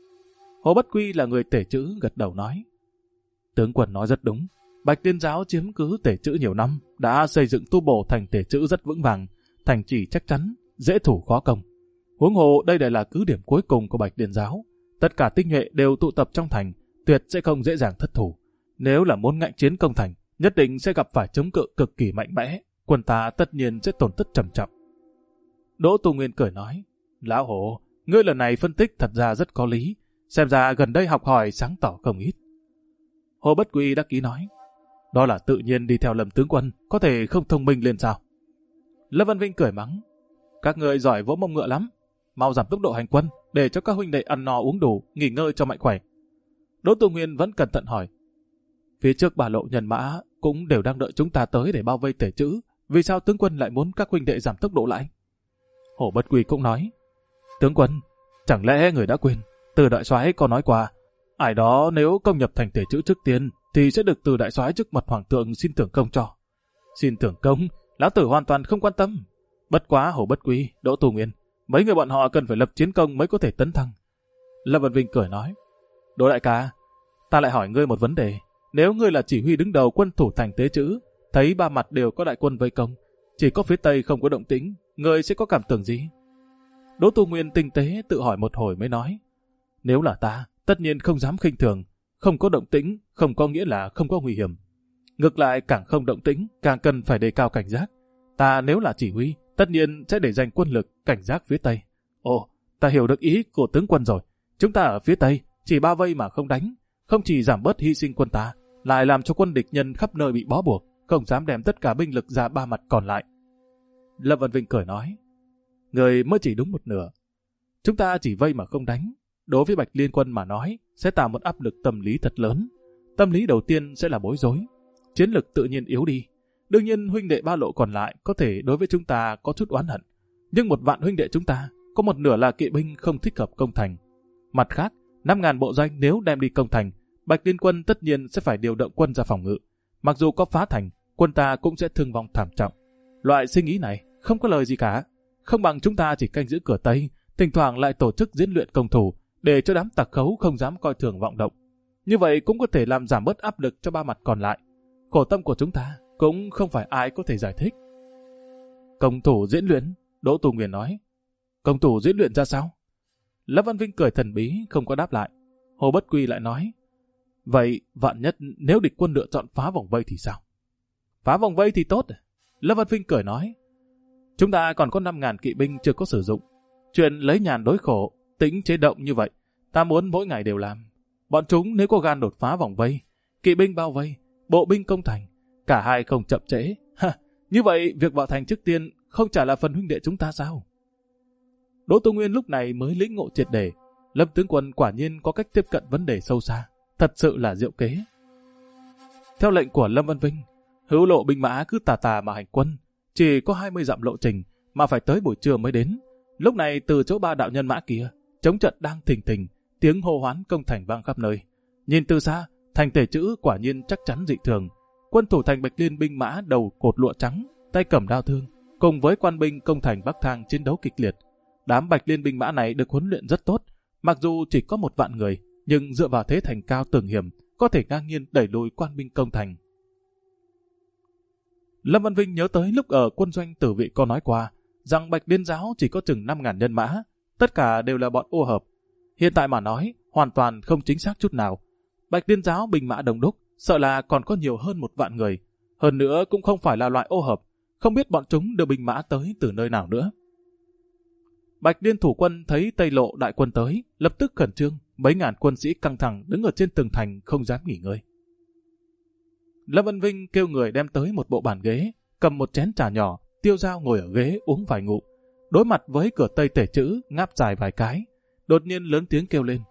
Hồ Bất Quy là người Tể Chữ gật đầu nói, tướng quân nói rất đúng. Bạch Liên giáo chiếm cứ Tể Chữ nhiều năm, đã xây dựng tu bổ thành Tể Chữ rất vững vàng, thành trì chắc chắn, dễ thủ khó công. Huống hồ đây lại là cứ điểm cuối cùng của Bạch Liên giáo, tất cả tinh nhuệ đều tụ tập trong thành, tuyệt sẽ không dễ dàng thất thủ. Nếu là muốn ngạnh chiến công thành, nhất định sẽ gặp phải chống cự cực kỳ mạnh mẽ, quân ta tất nhiên sẽ tổn thất trầm trọng. Đỗ Tu Nguyên cười nói, lão Hồ, ngươi lần này phân tích thật ra rất có lý, xem ra gần đây học hỏi sáng tỏ không ít. Hồ Bất Quy đắc ý nói, đó là tự nhiên đi theo Lâm tướng quân, có thể không thông minh lên sao? Lâm Văn Vinh cười mắng, các ngươi giỏi vỗ mông ngựa lắm, mau giảm tốc độ hành quân, để cho các huynh đệ ăn no uống đủ, nghỉ ngơi cho mạnh khỏe. Đỗ Tu Nguyên vẫn cẩn thận hỏi, phía trước ba lộ nhân mã cũng đều đang đợi chúng ta tới để bao vây Tể Chữ, vì sao tướng quân lại muốn các huynh đệ giảm tốc độ lại? Hồ Bất Quy cũng nói, tướng quân, chẳng lẽ người đã quên, Từ đại soái có nói qua, ai đó nếu công nhập thành Tể Chữ trước tiên, thì sẽ được Từ đại soái trước mặt hoàng thượng xin thưởng công cho. Xin thưởng công, lão tử hoàn toàn không quan tâm. Bất quá Hồ Bất Quy, Đỗ Tu Nguyên, mấy người bọn họ cần phải lập chiến công mới có thể tấn thăng. Lâm Văn Vinh cười nói, Đỗ đại ca, ta lại hỏi ngươi một vấn đề. Nếu ngươi là chỉ huy đứng đầu quân thủ thành Tể Chữ, thấy ba mặt đều có đại quân vây công, chỉ có phía tây không có động tĩnh, ngươi sẽ có cảm tưởng gì? Đỗ Tu Nguyên tinh tế tự hỏi một hồi mới nói, nếu là ta, tất nhiên không dám khinh thường, không có động tĩnh, không có nghĩa là không có nguy hiểm. Ngược lại càng không động tĩnh, càng cần phải đề cao cảnh giác. Ta nếu là chỉ huy, tất nhiên sẽ để dành quân lực cảnh giác phía tây. Ồ, ta hiểu được ý của tướng quân rồi. Chúng ta ở phía tây, chỉ bao vây mà không đánh, không chỉ giảm bớt hy sinh quân ta, lại làm cho quân địch nhân khắp nơi bị bó buộc, không dám đem tất cả binh lực ra ba mặt còn lại. Lâm Văn Vinh cười nói, người mới chỉ đúng một nửa. Chúng ta chỉ vây mà không đánh, đối với Bạch Liên quân mà nói, sẽ tạo một áp lực tâm lý thật lớn. Tâm lý đầu tiên sẽ là bối rối, chiến lực tự nhiên yếu đi. Đương nhiên huynh đệ ba lộ còn lại có thể đối với chúng ta có chút oán hận, nhưng 1 vạn huynh đệ chúng ta có 1/2 là kỵ binh không thích hợp công thành. Mặt khác, 5.000 bộ doanh nếu đem đi công thành, Bạch Liên quân tất nhiên sẽ phải điều động quân ra phòng ngự. Mặc dù có phá thành, quân ta cũng sẽ thương vong thảm trọng. Loại suy nghĩ này không có lời gì cả, không bằng chúng ta chỉ canh giữ cửa Tây, thỉnh thoảng lại tổ chức diễn luyện công thủ, để cho đám tặc khấu không dám coi thường vọng động. Như vậy cũng có thể làm giảm bớt áp lực cho ba mặt còn lại. Khổ tâm của chúng ta cũng không phải ai có thể giải thích. Công thủ diễn luyện, Đỗ Tu Nguyên nói. Công thủ diễn luyện ra sao? Lâm Văn Vinh cười thần bí, không có đáp lại. Hồ Bất Quy lại nói, vậy vạn nhất nếu địch quân lựa chọn phá vòng vây thì sao? Phá vòng vây thì tốt. Lâm Văn Vinh cười nói, chúng ta còn có 5.000 kỵ binh chưa có sử dụng. Chuyện lấy nhàn đối khổ, tính chế động như vậy, ta muốn mỗi ngày đều làm. Bọn chúng nếu có gan đột phá vòng vây, kỵ binh bao vây, bộ binh công thành, cả hai không chậm trễ. Như vậy việc vào thành trước tiên không trả là phần huynh đệ chúng ta sao? Đỗ Tu Nguyên lúc này mới lĩnh ngộ triệt để. Lâm tướng quân quả nhiên có cách tiếp cận vấn đề sâu xa, thật sự là diệu kế. Theo lệnh của Lâm Văn Vinh, hữu lộ binh mã cứ tà tà mà hành quân, chỉ có 20 dặm lộ trình mà phải tới buổi trưa mới đến. Lúc này từ chỗ 3 đạo nhân mã kia, chống trận đang thình thình, tiếng hô hoán công thành vang khắp nơi. Nhìn từ xa, thành Tề Chữ quả nhiên chắc chắn dị thường. Quân thủ thành Bạch Liên binh mã đầu cột lụa trắng, tay cầm đao thương, cùng với quan binh công thành Bắc Thang chiến đấu kịch liệt. Đám Bạch Liên binh mã này được huấn luyện rất tốt, mặc dù chỉ có 1 vạn người, nhưng dựa vào thế thành cao tường hiểm, có thể ngang nhiên đẩy lùi quan binh công thành. Lâm Văn Vinh nhớ tới lúc ở quân doanh Tử Vị có nói qua, rằng Bạch Liên giáo chỉ có chừng 5.000 nhân mã, tất cả đều là bọn ô hợp. Hiện tại mà nói, hoàn toàn không chính xác chút nào. Bạch Liên giáo binh mã đông đúc, sợ là còn có nhiều hơn 1 vạn người. Hơn nữa cũng không phải là loại ô hợp, không biết bọn chúng đưa binh mã tới từ nơi nào nữa. Bạch Liên thủ quân thấy Tây Lộ đại quân tới, lập tức khẩn trương, mấy ngàn quân sĩ căng thẳng đứng ở trên tường thành không dám nghỉ ngơi. Lâm Văn Vinh kêu người đem tới một bộ bàn ghế, cầm một chén trà nhỏ, Tiêu Dao ngồi ở ghế uống vài ngụm, đối mặt với cửa Tây Tể Chữ ngáp dài vài cái, đột nhiên lớn tiếng kêu lên: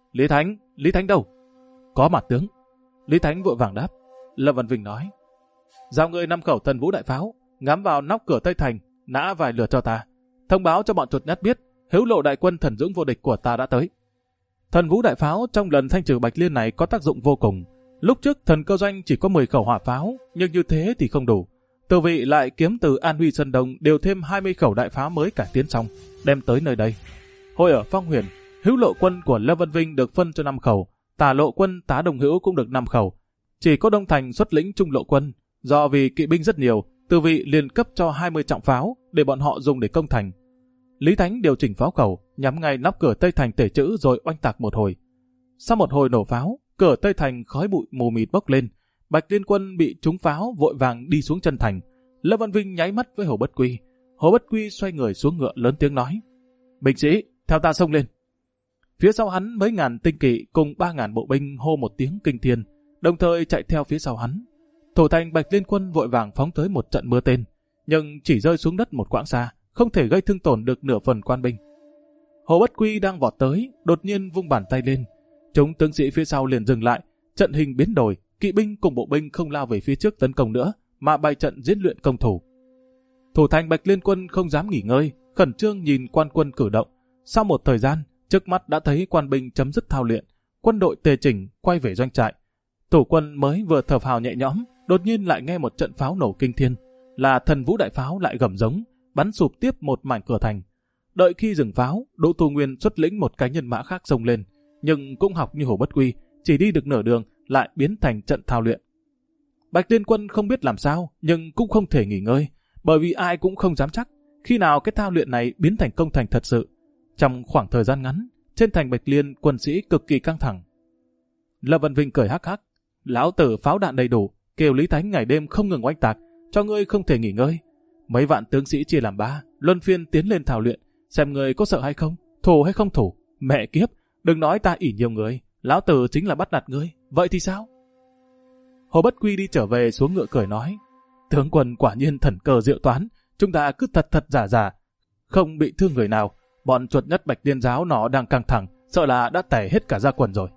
Lý Thánh đâu? Có mặt tướng. Lý Thánh vội vàng đáp. Lâm Văn Vinh nói: giao người 5 khẩu Thần Vũ đại pháo, ngắm vào nóc cửa Tây thành, nã vài lượt cho ta, thông báo cho bọn chuột nhắt biết Hữu Lộ đại quân thần dũng vô địch của ta đã tới. Thần Vũ đại pháo trong lần thanh trừ Bạch Liên này có tác dụng vô cùng. Lúc trước Thần Cơ Doanh chỉ có 10 khẩu hỏa pháo, nhưng như thế thì không đủ. Từ Vị lại kiếm từ An Huy Sơn Đông đều thêm 20 khẩu đại pháo mới cải tiến xong, đem tới nơi đây. Hồi ở Phong Huyền, Hữu Lộ quân của Lâm Văn Vinh được phân cho 5 khẩu, Tả Lộ quân Tá Đồng Hữu cũng được 5 khẩu. Chỉ có Đông Thành xuất lĩnh Trung Lộ quân, do vì kỵ binh rất nhiều, Từ Vị liền cấp cho 20 trọng pháo để bọn họ dùng để công thành. Lý Thánh điều chỉnh pháo khẩu, nhắm ngay nóc cửa Tây thành Tể Chữ rồi oanh tạc một hồi. Sau một hồi nổ pháo, cửa Tây thành khói bụi mù mịt bốc lên. Bạch Liên quân bị trúng pháo vội vàng đi xuống chân thành. Lâm Văn Vinh nháy mắt với Hồ Bất Quy. Hồ Bất Quy xoay người xuống ngựa lớn tiếng nói: binh sĩ, theo ta xông lên. Phía sau hắn mấy ngàn tinh kỵ cùng 3.000 bộ binh hô một tiếng kinh thiên, đồng thời chạy theo phía sau hắn. Thủ thành Bạch Liên quân vội vàng phóng tới một trận mưa tên, nhưng chỉ rơi xuống đất một quãng xa, không thể gây thương tổn được nửa phần quan binh. Hồ Bất Quy đang vọt tới, đột nhiên vung bàn tay lên. Chúng tướng sĩ phía sau liền dừng lại, trận hình biến đổi, kỵ binh cùng bộ binh không lao về phía trước tấn công nữa, mà bày trận diễn luyện công thủ. Thủ thành Bạch Liên quân không dám nghỉ ngơi, khẩn trương nhìn quan quân cử động. Sau một thời gian, trước mắt đã thấy quan binh chấm dứt thao luyện, quân đội tề chỉnh quay về doanh trại. Thủ quân mới vừa thở phào nhẹ nhõm, đột nhiên lại nghe một trận pháo nổ kinh thiên, là Thần Vũ đại pháo lại gầm giống, bắn sụp tiếp một mảnh cửa thành. Đợi khi dừng pháo, Đỗ Tu Nguyên xuất lĩnh một cái nhân mã khác xông lên, nhưng cũng học như Hồ Bất Quy, chỉ đi được nửa đường lại biến thành trận thao luyện. Bạch Liên quân không biết làm sao, nhưng cũng không thể nghỉ ngơi, bởi vì ai cũng không dám chắc khi nào cái thao luyện này biến thành công thành thật sự. Trong khoảng thời gian ngắn, trên thành Bạch Liên quân sĩ cực kỳ căng thẳng. Lâm Văn Vinh cười hắc hắc: lão tử pháo đạn đầy đủ, kêu Lý Thánh ngày đêm không ngừng oanh tạc, cho ngươi không thể nghỉ ngơi. Mấy vạn tướng sĩ chia làm 3, luân phiên tiến lên thảo luyện, xem ngươi có sợ hay không, thủ hay không thủ. Mẹ kiếp, đừng nói ta ỷ nhiều người, lão tử chính là bắt nạt ngươi, vậy thì sao? Hồ Bất Quy đi trở về xuống ngựa cười nói: tướng quân quả nhiên thần cơ diệu toán, chúng ta cứ thật giả, không bị thương người nào. Bọn chuột nhất Bạch Liên giáo nó đang căng thẳng, sợ là đã tẻ hết cả ra quần rồi.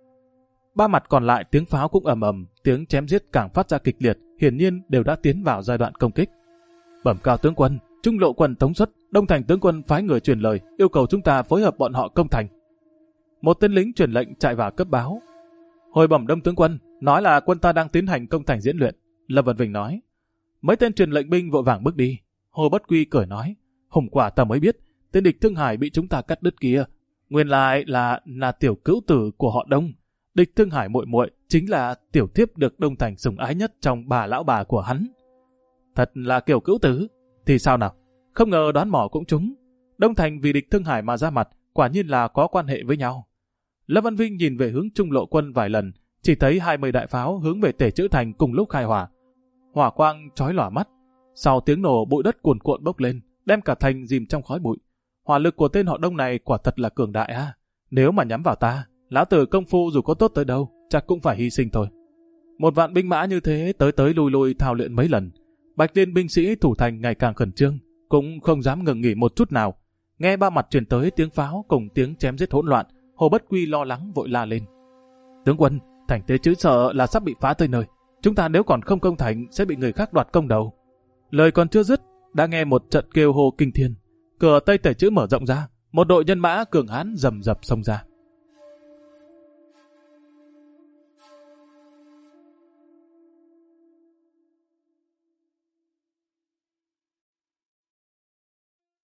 Ba mặt còn lại tiếng pháo cũng ầm ầm, tiếng chém giết càng phát ra kịch liệt, hiển nhiên đều đã tiến vào giai đoạn công kích. Bẩm cao tướng quân, Trung Lộ quân tống xuất, Đông Thành tướng quân phái người truyền lời, yêu cầu chúng ta phối hợp bọn họ công thành. Một tên lính truyền lệnh chạy vào cấp báo: hồi bẩm Đông tướng quân, nói là quân ta đang tiến hành công thành diễn luyện. Lâm Văn Vinh nói. Mấy tên truyền lệnh binh vội vàng bước đi. Hồ Bất Quy cười nói: hôm qua ta mới biết, tên địch Thương Hải bị chúng ta cắt đứt kia, nguyên lại là tiểu cữu tử của họ Đông. Địch Thương Hải muội muội chính là tiểu thiếp được Đông Thành sủng ái nhất trong bà lão bà của hắn. Thật là kiểu cữu tử, thì sao nào? Không ngờ đoán mò cũng trúng. Đông Thành vì địch Thương Hải mà ra mặt, quả nhiên là có quan hệ với nhau. Lâm Văn Vinh nhìn về hướng Trung Lộ quân vài lần, chỉ thấy 20 đại pháo hướng về Tể Chữ Thành cùng lúc khai hỏa. Hỏa quang chói lòa mắt. Sau tiếng nổ, bụi đất cuồn cuộn bốc lên, đem cả thành dìm trong khói bụi. Hỏa lực của tên họ Đông này quả thật là cường đại a. Nếu mà nhắm vào ta, lão tử công phu dù có tốt tới đâu, chắc cũng phải hy sinh thôi. Một vạn binh mã như thế tới lui thao luyện mấy lần. Bạch Liên binh sĩ thủ thành ngày càng khẩn trương, cũng không dám ngừng nghỉ một chút nào. Nghe ba mặt truyền tới tiếng pháo cùng tiếng chém giết hỗn loạn, Hồ Bất Quy lo lắng vội la lên: tướng quân, thành Tế Chữ sợ là sắp bị phá tới nơi. Chúng ta nếu còn không công thành sẽ bị người khác đoạt công đầu. Lời còn chưa dứt, đã nghe một trận kêu hô kinh thiên. Cửa Tây Tể Chữ mở rộng ra, một đội nhân mã cường hãn rầm rập xông ra.